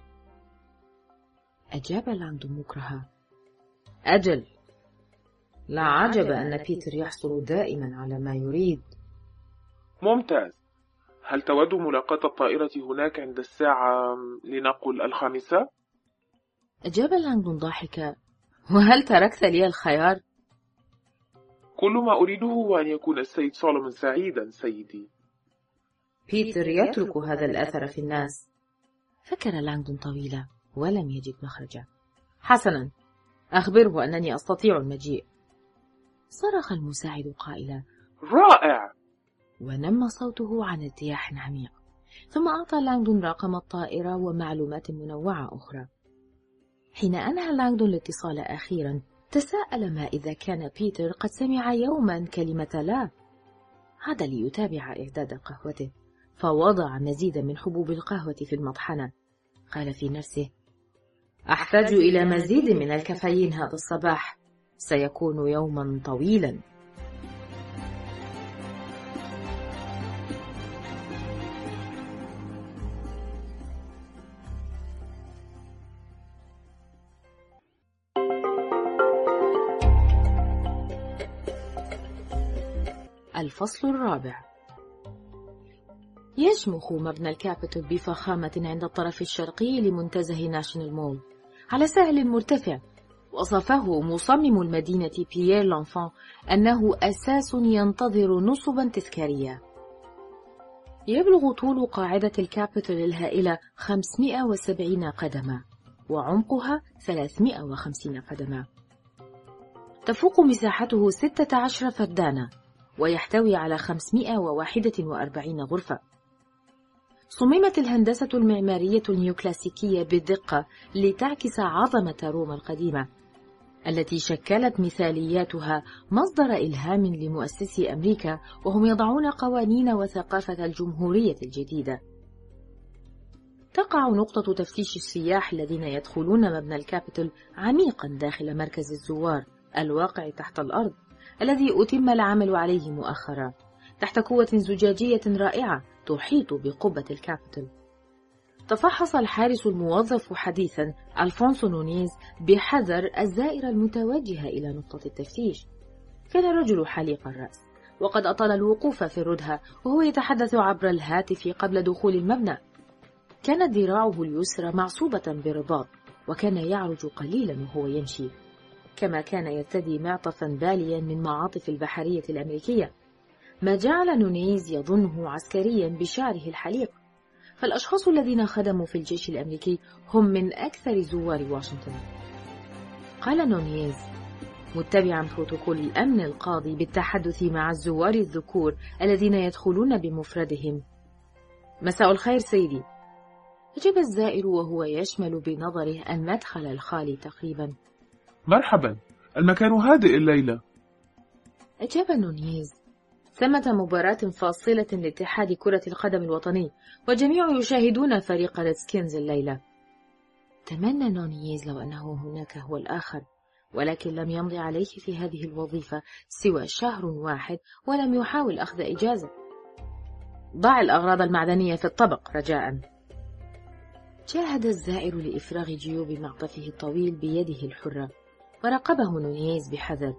أجاب لانغدون مكرها. أجل. لا عجب أن بيتر يحصل دائما على ما يريد. ممتاز. هل تود ملاقاة الطائرة هناك عند الساعة لنقل 5؟ أجاب لانغدون ضاحكا. وهل تركت لي الخيار؟ كل ما أريده هو أن يكون السيد سولومون سعيدا سيدي. بيتر يترك هذا الأثر في الناس. فكر لانغدون طويلا ولم يجد مخرجا. حسنا، أخبره أنني أستطيع المجيء. صرخ المساعد قائلا: رائع! ونم صوته عن ارتياح عميق. ثم أعطى لانغدون رقم الطائرة ومعلومات منوعة أخرى. حين أنهى لانغدون الاتصال أخيرا، تساءل ما إذا كان بيتر قد سمع يوما كلمة لا. عاد ليتابع إعداد قهوته، فوضع مزيدا من حبوب القهوة في المطحنة. قال في نفسه: أحتاج إلى مزيد من الكافيين هذا الصباح، سيكون يوما طويلا. الفصل الرابع. يشمخ مبنى الكابيتول بفخامة عند الطرف الشرقي لمنتزه ناشونال مول على سهل مرتفع. وصفه مصمم المدينة بيير لانفان أنه أساس ينتظر نصبا تذكاريا. يبلغ طول قاعدة الكابيتول الهائلة 570 قدما، وعمقها 350 قدما. تفوق مساحته 16 فدانا، ويحتوي على 541 غرفة. صممت الهندسة المعمارية النيوكلاسيكية بدقة لتعكس عظمة روما القديمة، التي شكلت مثالياتها مصدر إلهام لمؤسسي أمريكا وهم يضعون قوانين وثقافة الجمهورية الجديدة. تقع نقطة تفتيش السياح الذين يدخلون مبنى الكابيتول عميقا داخل مركز الزوار الواقع تحت الأرض، الذي أتم العمل عليه مؤخرا تحت قوة زجاجية رائعة تحيط بقبة الكابيتول. تفحص الحارس الموظف حديثا ألفونسو نونيز بحذر الزائر المتوجه إلى نقطة التفتيش. كان الرجل حليق الرأس، وقد أطال الوقوف في الردهة وهو يتحدث عبر الهاتف قبل دخول المبنى. كانت ذراعه اليسرى معصوبة برباط، وكان يعرج قليلا وهو يمشي، كما كان يرتدي معطفا باليا من معاطف البحرية الأمريكية، ما جعل نونيز يظنه عسكريا بشعره الحليق. فالأشخاص الذين خدموا في الجيش الأمريكي هم من أكثر زوار واشنطن. قال نونيز متبعا بروتوكول الأمن القاضي بالتحدث مع الزوار الذكور الذين يدخلون بمفردهم: مساء الخير سيدي. أجاب الزائر وهو يشمل بنظره المدخل الخالي تقريبا: مرحبا، المكان هادئ الليلة. أجاب نونيز: ثمة مباراة فاصلة لاتحاد كرة القدم الوطني، والجميع يشاهدون فريق ريدسكينز الليلة. تمنى نونيز لو أنه هناك هو الآخر، ولكن لم يمضي عليه في هذه الوظيفة سوى شهر واحد ولم يحاول أخذ إجازة. ضع الأغراض المعدنية في الطبق رجاء. جاهد الزائر لإفراغ جيوب معطفه الطويل بيده الحرة، وراقبه نونيز بحذر.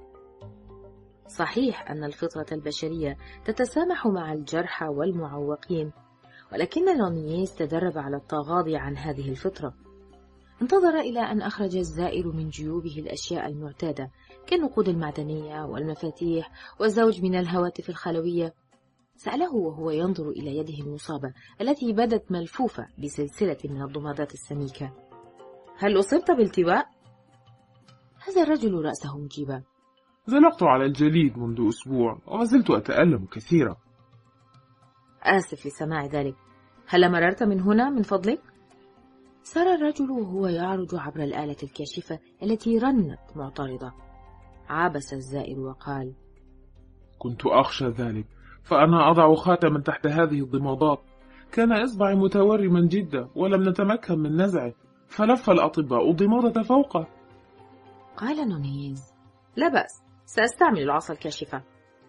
صحيح أن الفطرة البشرية تتسامح مع الجرحى والمعوقين، ولكن نونيز تدرب على التغاضي عن هذه الفطرة. انتظر إلى أن أخرج الزائر من جيوبه الأشياء المعتادة كالنقود المعدنية والمفاتيح والزوج من الهواتف الخلوية. سأله وهو ينظر إلى يده المصابة التي بدت ملفوفة بسلسلة من الضمادات السميكة: هل أصبت بالتواء؟ هذا الرجل رأسه مجيبا: زلقت على الجليد منذ أسبوع وما زلت أتألم كثيرا. آسف لسماع ذلك. هل مررت من هنا من فضلك؟ سار الرجل وهو يعرج عبر الآلة الكاشفة التي رنت معترضة. عابس الزائر وقال: كنت أخشى ذلك، فأنا أضع خاتما تحت هذه الضمادات. كان إصبعي متورما جدا ولم نتمكن من نزعه، فلف الأطباء الضمادة فوقه. قال نونيز: لا بأس، سأستعمل العصا الكاشفة.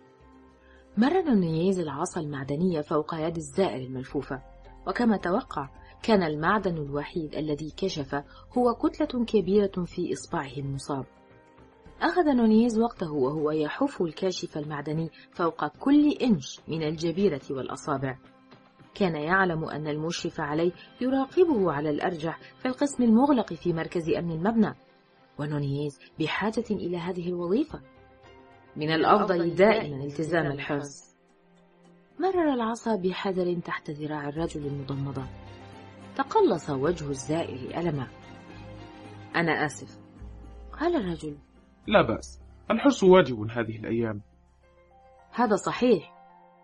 مر نونيز العصا المعدنية فوق يد الزائر الملفوفة، وكما توقع كان المعدن الوحيد الذي كشف هو كتلة كبيرة في إصبعه المصاب. أخذ نونيز وقته وهو يحف الكاشف المعدني فوق كل إنش من الجبيرة والأصابع. كان يعلم أن المشرف عليه يراقبه على الأرجح في القسم المغلق في مركز أمن المبنى، ونونيز بحاجة إلى هذه الوظيفة. من الأفضل دائما التزام الحرص. مرر العصا بحذر تحت ذراع الرجل المضمضة. تقلص وجه الزائر ألما. أنا آسف. قال الرجل: لا بأس، الحرص واجب هذه الأيام. هذا صحيح.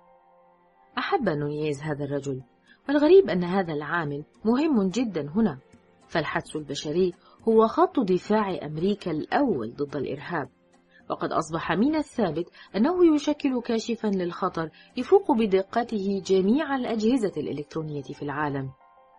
أحب نونيز هذا الرجل، والغريب أن هذا العامل مهم جدا هنا، فالحدس البشري هو خط دفاع أمريكا الأول ضد الإرهاب، وقد أصبح من الثابت أنه يشكل كاشفا للخطر يفوق بدقته جميع الأجهزة الإلكترونية في العالم.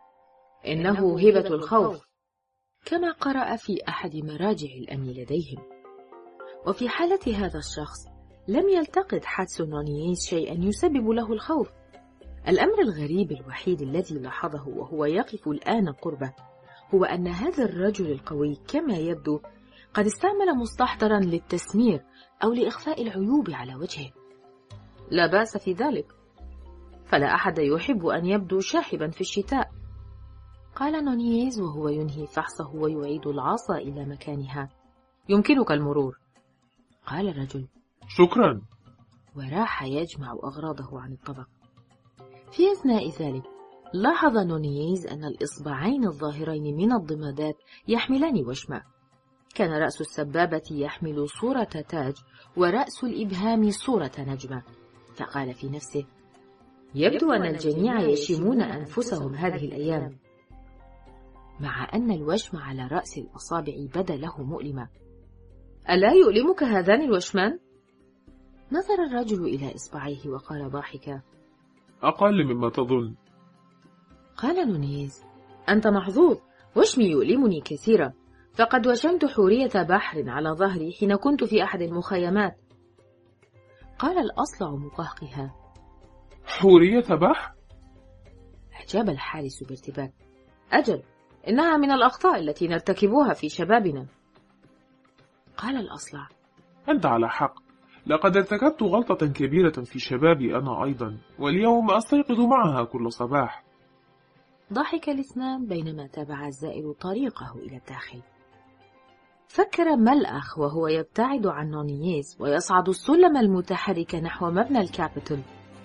إنه هبة الخوف، كما قرأ في أحد مراجع الأمن لديهم. وفي حالة هذا الشخص لم يلتقط حدس نونيز شيئا يسبب له الخوف. الأمر الغريب الوحيد الذي لاحظه وهو يقف الآن قربه هو أن هذا الرجل القوي كما يبدو قد استعمل مستحضرا للتسمير أو لإخفاء العيوب على وجهه. لا بأس في ذلك، فلا أحد يحب أن يبدو شاحبا في الشتاء. قال نونيز وهو ينهي فحصه ويعيد العصا إلى مكانها: يمكنك المرور. قال الرجل: شكرا. وراح يجمع أغراضه عن الطبق. في أثناء ذلك لاحظ نونيز أن الإصبعين الظاهرين من الضمادات يحملان وشمة. كان رأس السبابة يحمل صورة تاج، ورأس الإبهام صورة نجمة. فقال في نفسه: يبدو أن الجميع يشمون أنفسهم هذه الأيام. مع أن الوشم على رأس الأصابع بدا له مؤلمة. ألا يؤلمك هذان الوشمان؟ نظر الرجل إلى إصبعيه وقال ضاحكا: أقل مما تظن. قال نونيز: أنت محظوظ، وشمي يؤلمني كثيرا، فقد وشمت حورية بحر على ظهري حين كنت في أحد المخيمات. قال الأصلع مقهقها: حورية بحر؟ أجاب الحارس بارتباك: أجل، إنها من الأخطاء التي نرتكبها في شبابنا. قال الأصلع: أنت على حق، لقد ارتكبت غلطة كبيرة في شبابي أنا أيضا، واليوم أستيقظ معها كل صباح. ضحك الاثنان بينما تابع الزائر طريقه إلى الداخل. فكر ملأخ وهو يبتعد عن نونيز ويصعد السلم المتحرك نحو مبنى الكابيتول.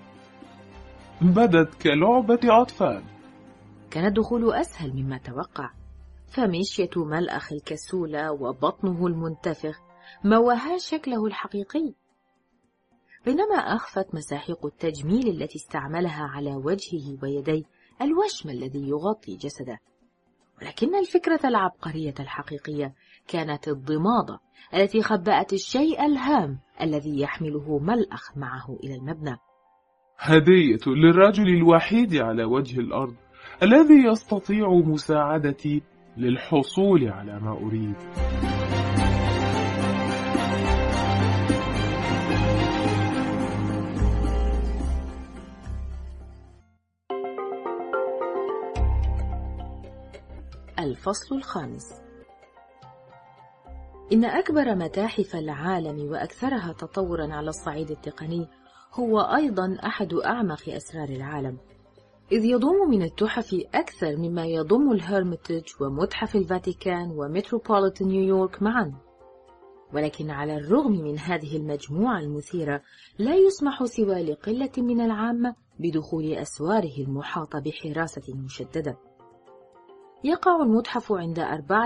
بدت كلعبة أطفال. كان الدخول أسهل مما توقع، فمشية ملأخ الكسولة وبطنه المنتفخ موها شكله الحقيقي، بينما أخفت مساحيق التجميل التي استعملها على وجهه ويديه الوشم الذي يغطي جسده. ولكن الفكرة العبقرية الحقيقية كانت الضمادة التي خبأت الشيء الهام الذي يحمله ملأخ معه إلى المبنى. هدية للرجل الوحيد على وجه الأرض الذي يستطيع مساعدتي للحصول على ما أريد. الفصل الخامس. إن أكبر متاحف العالم وأكثرها تطورا على الصعيد التقني هو أيضا أحد أعمق أسرار العالم، إذ يضم من التحف أكثر مما يضم الهرميتاج ومتحف الفاتيكان ومتروبوليتان نيويورك معا. ولكن على الرغم من هذه المجموعة المثيرة لا يسمح سوى لقلة من العامة بدخول أسواره المحاطة بحراسة مشددة. يقع المتحف عند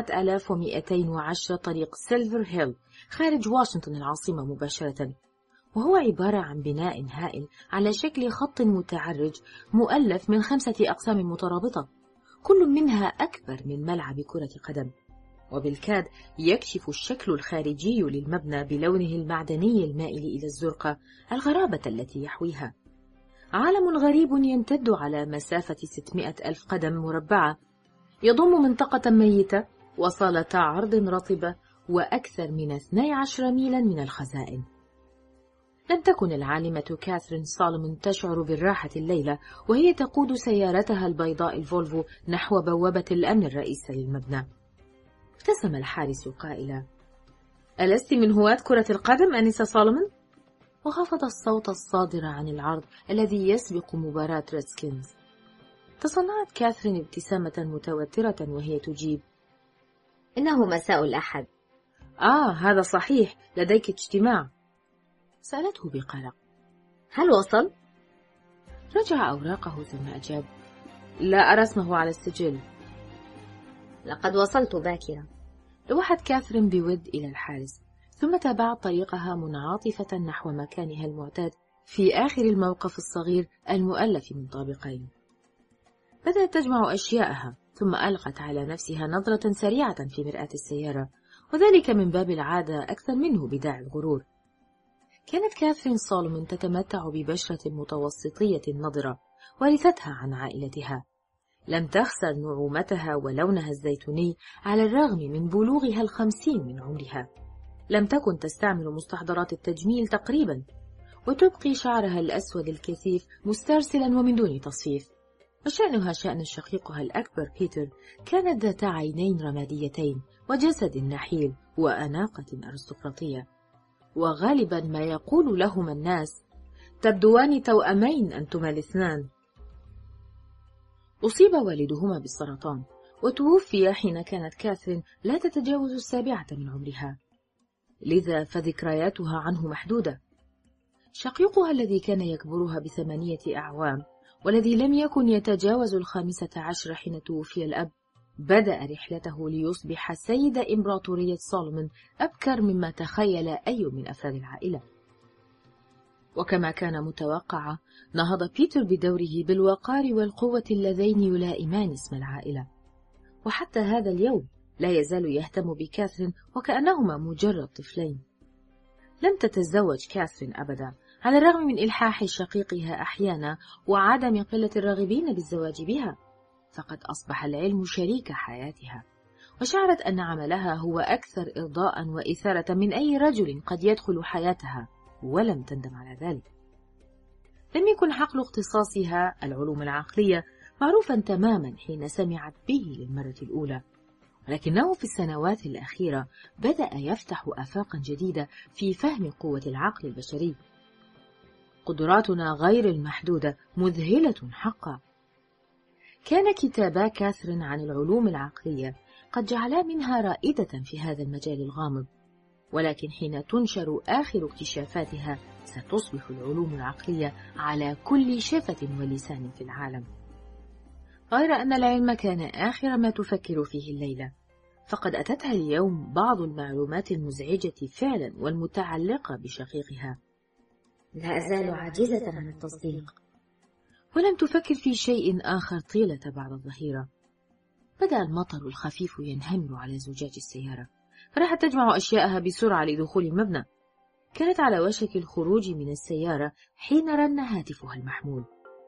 4210 طريق سيلفر هيل خارج واشنطن العاصمة مباشرة، وهو عبارة عن بناء هائل على شكل خط متعرج مؤلف من 5 أقسام مترابطة، كل منها أكبر من ملعب كرة قدم. وبالكاد يكشف الشكل الخارجي للمبنى بلونه المعدني المائل إلى الزرقاء الغرابة التي يحويها. عالم غريب يمتد على مسافة 600 ألف قدم مربعة، يضم منطقة ميتة وصالة عرض رطبة وأكثر من 12 ميلا من الخزائن. لم تكن العالمة كاثرين سولومون تشعر بالراحة الليلة وهي تقود سيارتها البيضاء الفولفو نحو بوابة الأمن الرئيسي للمبنى. ابتسم الحارس قائلا: ألست من هواة كرة القدم أنسة سولومون؟ وخفض الصوت الصادر عن العرض الذي يسبق مباراة ريدسكنز. تصنعت كاثرين ابتسامة متوترة وهي تجيب: إنه مساء الأحد. هذا صحيح، لديك اجتماع. سألته بقلق: هل وصل؟ رجع أوراقه ثم أجاب: لا أرى اسمه على السجل. لقد وصلت باكرا. لوحت كاثرين بود إلى الحارس، ثم تابعت طريقها منعطفة نحو مكانها المعتاد في آخر الموقف الصغير المؤلف من طابقين. بدأت تجمع أشياءها، ثم ألقت على نفسها نظرة سريعة في مرآة السيارة، وذلك من باب العادة أكثر منه بداعي الغرور. كانت كاثرين سولومون تتمتع ببشرة متوسطية نضرة ورثتها عن عائلتها. لم تخسر نعومتها ولونها الزيتوني على الرغم من بلوغها 50 من عمرها. لم تكن تستعمل مستحضرات التجميل تقريبا، وتبقي شعرها الأسود الكثيف مسترسلا ومن دون تصفيف. وشأنها شأن شقيقها الأكبر بيتر، كانت ذات عينين رماديتين وجسد نحيل وأناقة أرستقراطية. وغالبا ما يقول لهما الناس: تبدوان توأمين أنتما الاثنان. أصيب والدهما بالسرطان وتوفي حين كانت كاثرين لا تتجاوز 7 من عمرها، لذا فذكرياتها عنه محدودة. شقيقها الذي كان يكبرها ب8 أعوام والذي لم يكن يتجاوز 15 حين توفي الأب، بدأ رحلته ليصبح سيد إمبراطورية سولومون أبكر مما تخيل أي من أفراد العائلة. وكما كان متوقع، نهض بيتر بدوره بالوقار والقوة اللذين يلائمان اسم العائلة. وحتى هذا اليوم لا يزال يهتم بكاثرين وكأنهما مجرد طفلين. لم تتزوج كاثرين أبدا، على الرغم من إلحاح شقيقها أحيانا وعدم قلة الراغبين بالزواج بها، فقد أصبح العلم شريك حياتها، وشعرت أن عملها هو أكثر إرضاء وإثارة من أي رجل قد يدخل حياتها، ولم تندم على ذلك. لم يكن حقل اختصاصها العلوم العقلية معروفا تماما حين سمعت به للمرة الأولى، ولكنه في السنوات الأخيرة بدأ يفتح آفاقا جديدة في فهم قوة العقل البشري. قدراتنا غير المحدودة مذهلة حقا. كان كتابا كاثرين عن العلوم العقلية قد جعلا منها رائدة في هذا المجال الغامض، ولكن حين تنشر آخر اكتشافاتها ستصبح العلوم العقلية على كل شفة ولسان في العالم. غير أن العلم كان آخر ما تفكر فيه الليلة، فقد أتتها اليوم بعض المعلومات المزعجة فعلا والمتعلقة بشقيقها. لا أزال عاجزة عن التصديق. ولم تفكر في شيء آخر طيلة بعد الظهيرة. بدأ المطر الخفيف ينهمر على زجاج السيارة، فراحت تجمع أشياءها بسرعة لدخول المبنى. كانت على وشك الخروج من السيارة حين رن هاتفها المحمول.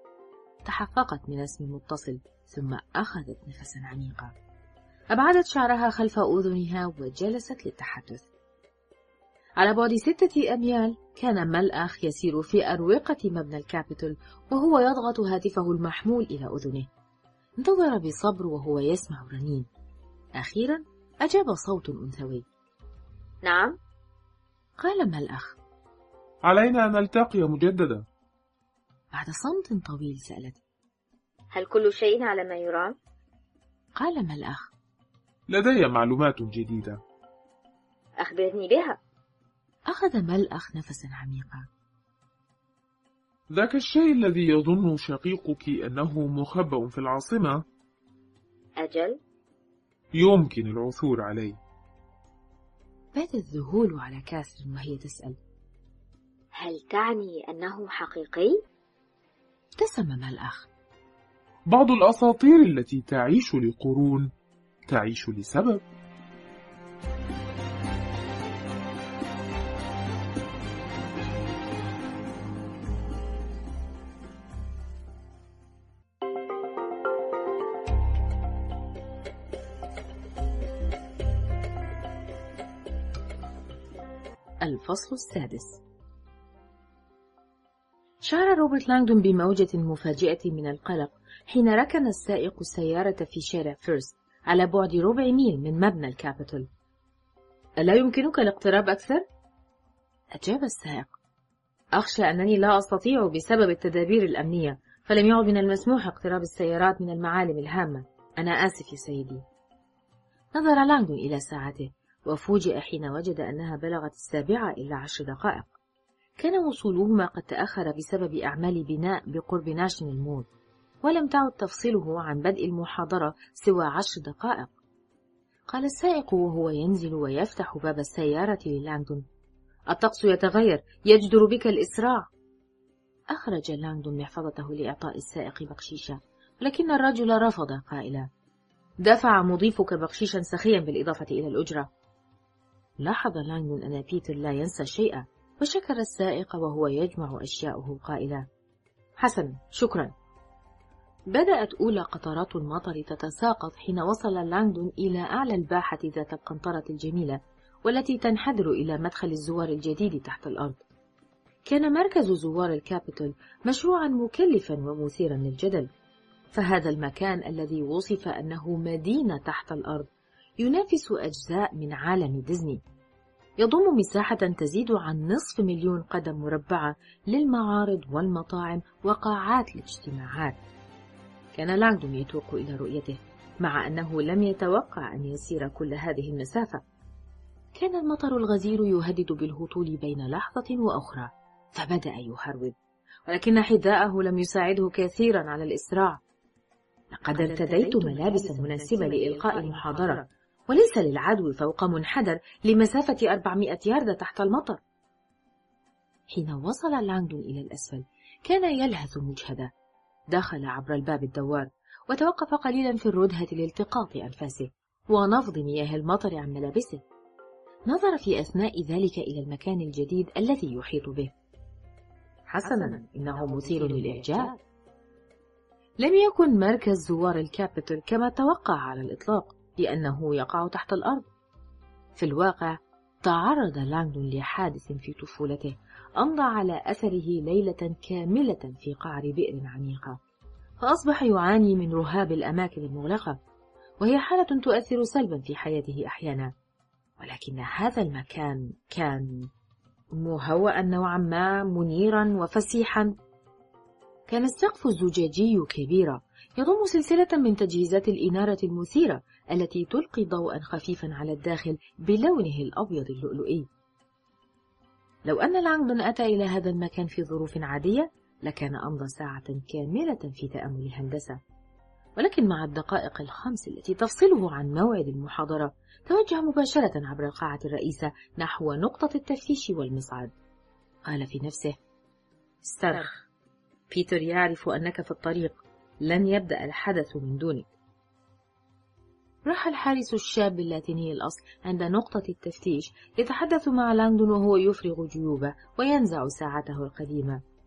تحققت من اسم المتصل، ثم أخذت نفسا عميقا. أبعدت شعرها خلف أذنها وجلست للتحدث. على بعد 6 أميال كان ملأخ يسير في أروقة مبنى الكابيتول وهو يضغط هاتفه المحمول إلى أذنه. انتظر بصبر وهو يسمع رنين. أخيرا أجاب صوت أنثوي. نعم؟ قال ملأخ. علينا أن نلتقي مجددا. بعد صمت طويل سألت. هل كل شيء على ما يرام؟ قال ملأخ. لدي معلومات جديدة. أخبرني بها. أخذ ملأخ نفسا عميقا. ذاك الشيء الذي يظن شقيقك أنه مخبأ في العاصمة. أجل؟ يمكن العثور عليه. بات الذهول على كاثرين وهي تسأل. هل تعني أنه حقيقي؟ ابتسم ملأخ. بعض الأساطير التي تعيش لقرون تعيش لسبب. الفصل السادس. شعر روبرت لانغدون بموجة مفاجئة من القلق حين ركن السائق السيارة في شارع فيرست على بعد 4 ميل من مبنى الكابيتول. ألا يمكنك الاقتراب أكثر؟ أجاب السائق. أخشى أنني لا أستطيع بسبب التدابير الأمنية، فلم يعد من المسموح اقتراب السيارات من المعالم الهامة. أنا آسف يا سيدي. نظر لانغدون إلى ساعته وفوجئ حين وجد أنها بلغت 7:10. كان وصولهما قد تأخر بسبب أعمال بناء بقرب ناشونال مول، ولم تعد تفصله عن بدء المحاضرة سوى 10 دقائق. قال السائق وهو ينزل ويفتح باب السيارة للانغدون. الطقس يتغير، يجدر بك الإسراع. أخرج لانغدون محفظته لإعطاء السائق بقشيشا، ولكن الرجل رفض قائلا. دفع مضيفك بقشيشا سخيا بالإضافة إلى الأجرة. لاحظ لانغدون أن بيتر لا ينسى شيئا، وشكر السائق وهو يجمع أشياءه قائلا. حسنا، شكرا. بدأت أولى قطرات المطر تتساقط حين وصل لانغدون إلى أعلى الباحة ذات القنطرة الجميلة والتي تنحدر إلى مدخل الزوار الجديد تحت الأرض. كان مركز زوار الكابيتول مشروعا مكلفا ومثيرا للجدل، فهذا المكان الذي وصف أنه مدينة تحت الأرض ينافس أجزاء من عالم ديزني. يضم مساحة تزيد عن 500,000 قدم مربعة للمعارض والمطاعم وقاعات الاجتماعات. كان لانغدون يتوق إلى رؤيته، مع أنه لم يتوقع أن يسير كل هذه المسافة. كان المطر الغزير يهدد بالهطول بين لحظة وأخرى، فبدأ يهرول، ولكن حذاءه لم يساعده كثيرا على الإسراع. لقد ارتديت ملابس مناسبة لإلقاء المحاضرة، وليس للعدو فوق منحدر لمسافة 400 ياردة تحت المطر. حين وصل لانغدون إلى الأسفل كان يلهث مجهدا. دخل عبر الباب الدوار وتوقف قليلا في الردهة لالتقاط أنفاسه، ونفض مياه المطر عن ملابسه. نظر في أثناء ذلك إلى المكان الجديد الذي يحيط به. حسنا، إنه مثير للإعجاب. لم يكن مركز زوار الكابيتول كما توقع على الإطلاق، لأنه يقع تحت الأرض. في الواقع تعرض لانغدون لحادث في طفولته أمضى على أثره ليلة كاملة في قعر بئر عميقة، فأصبح يعاني من رهاب الأماكن المغلقة، وهي حالة تؤثر سلبا في حياته أحيانا. ولكن هذا المكان كان مهوأ نوعا ما، منيرا وفسيحا. كان السقف الزجاجي كبيرا، يضم سلسلة من تجهيزات الإنارة المثيرة التي تلقي ضوءا خفيفا على الداخل بلونه الأبيض اللؤلؤي. لو أن لانغدون أتى إلى هذا المكان في ظروف عادية لكان أمضى ساعة كاملة في تأمل الهندسة، ولكن مع الدقائق الخمس التي تفصله عن موعد المحاضرة توجه مباشرة عبر القاعة الرئيسة نحو نقطة التفتيش والمصعد. قال في نفسه: استرخ، بيتر يعرف أنك في الطريق، لن يبدأ الحدث من دونك. راح الحارس الشاب اللاتيني الأصل عند نقطة التفتيش يتحدث مع لانغدون وهو يفرغ جيوبه وينزع ساعته القديمة.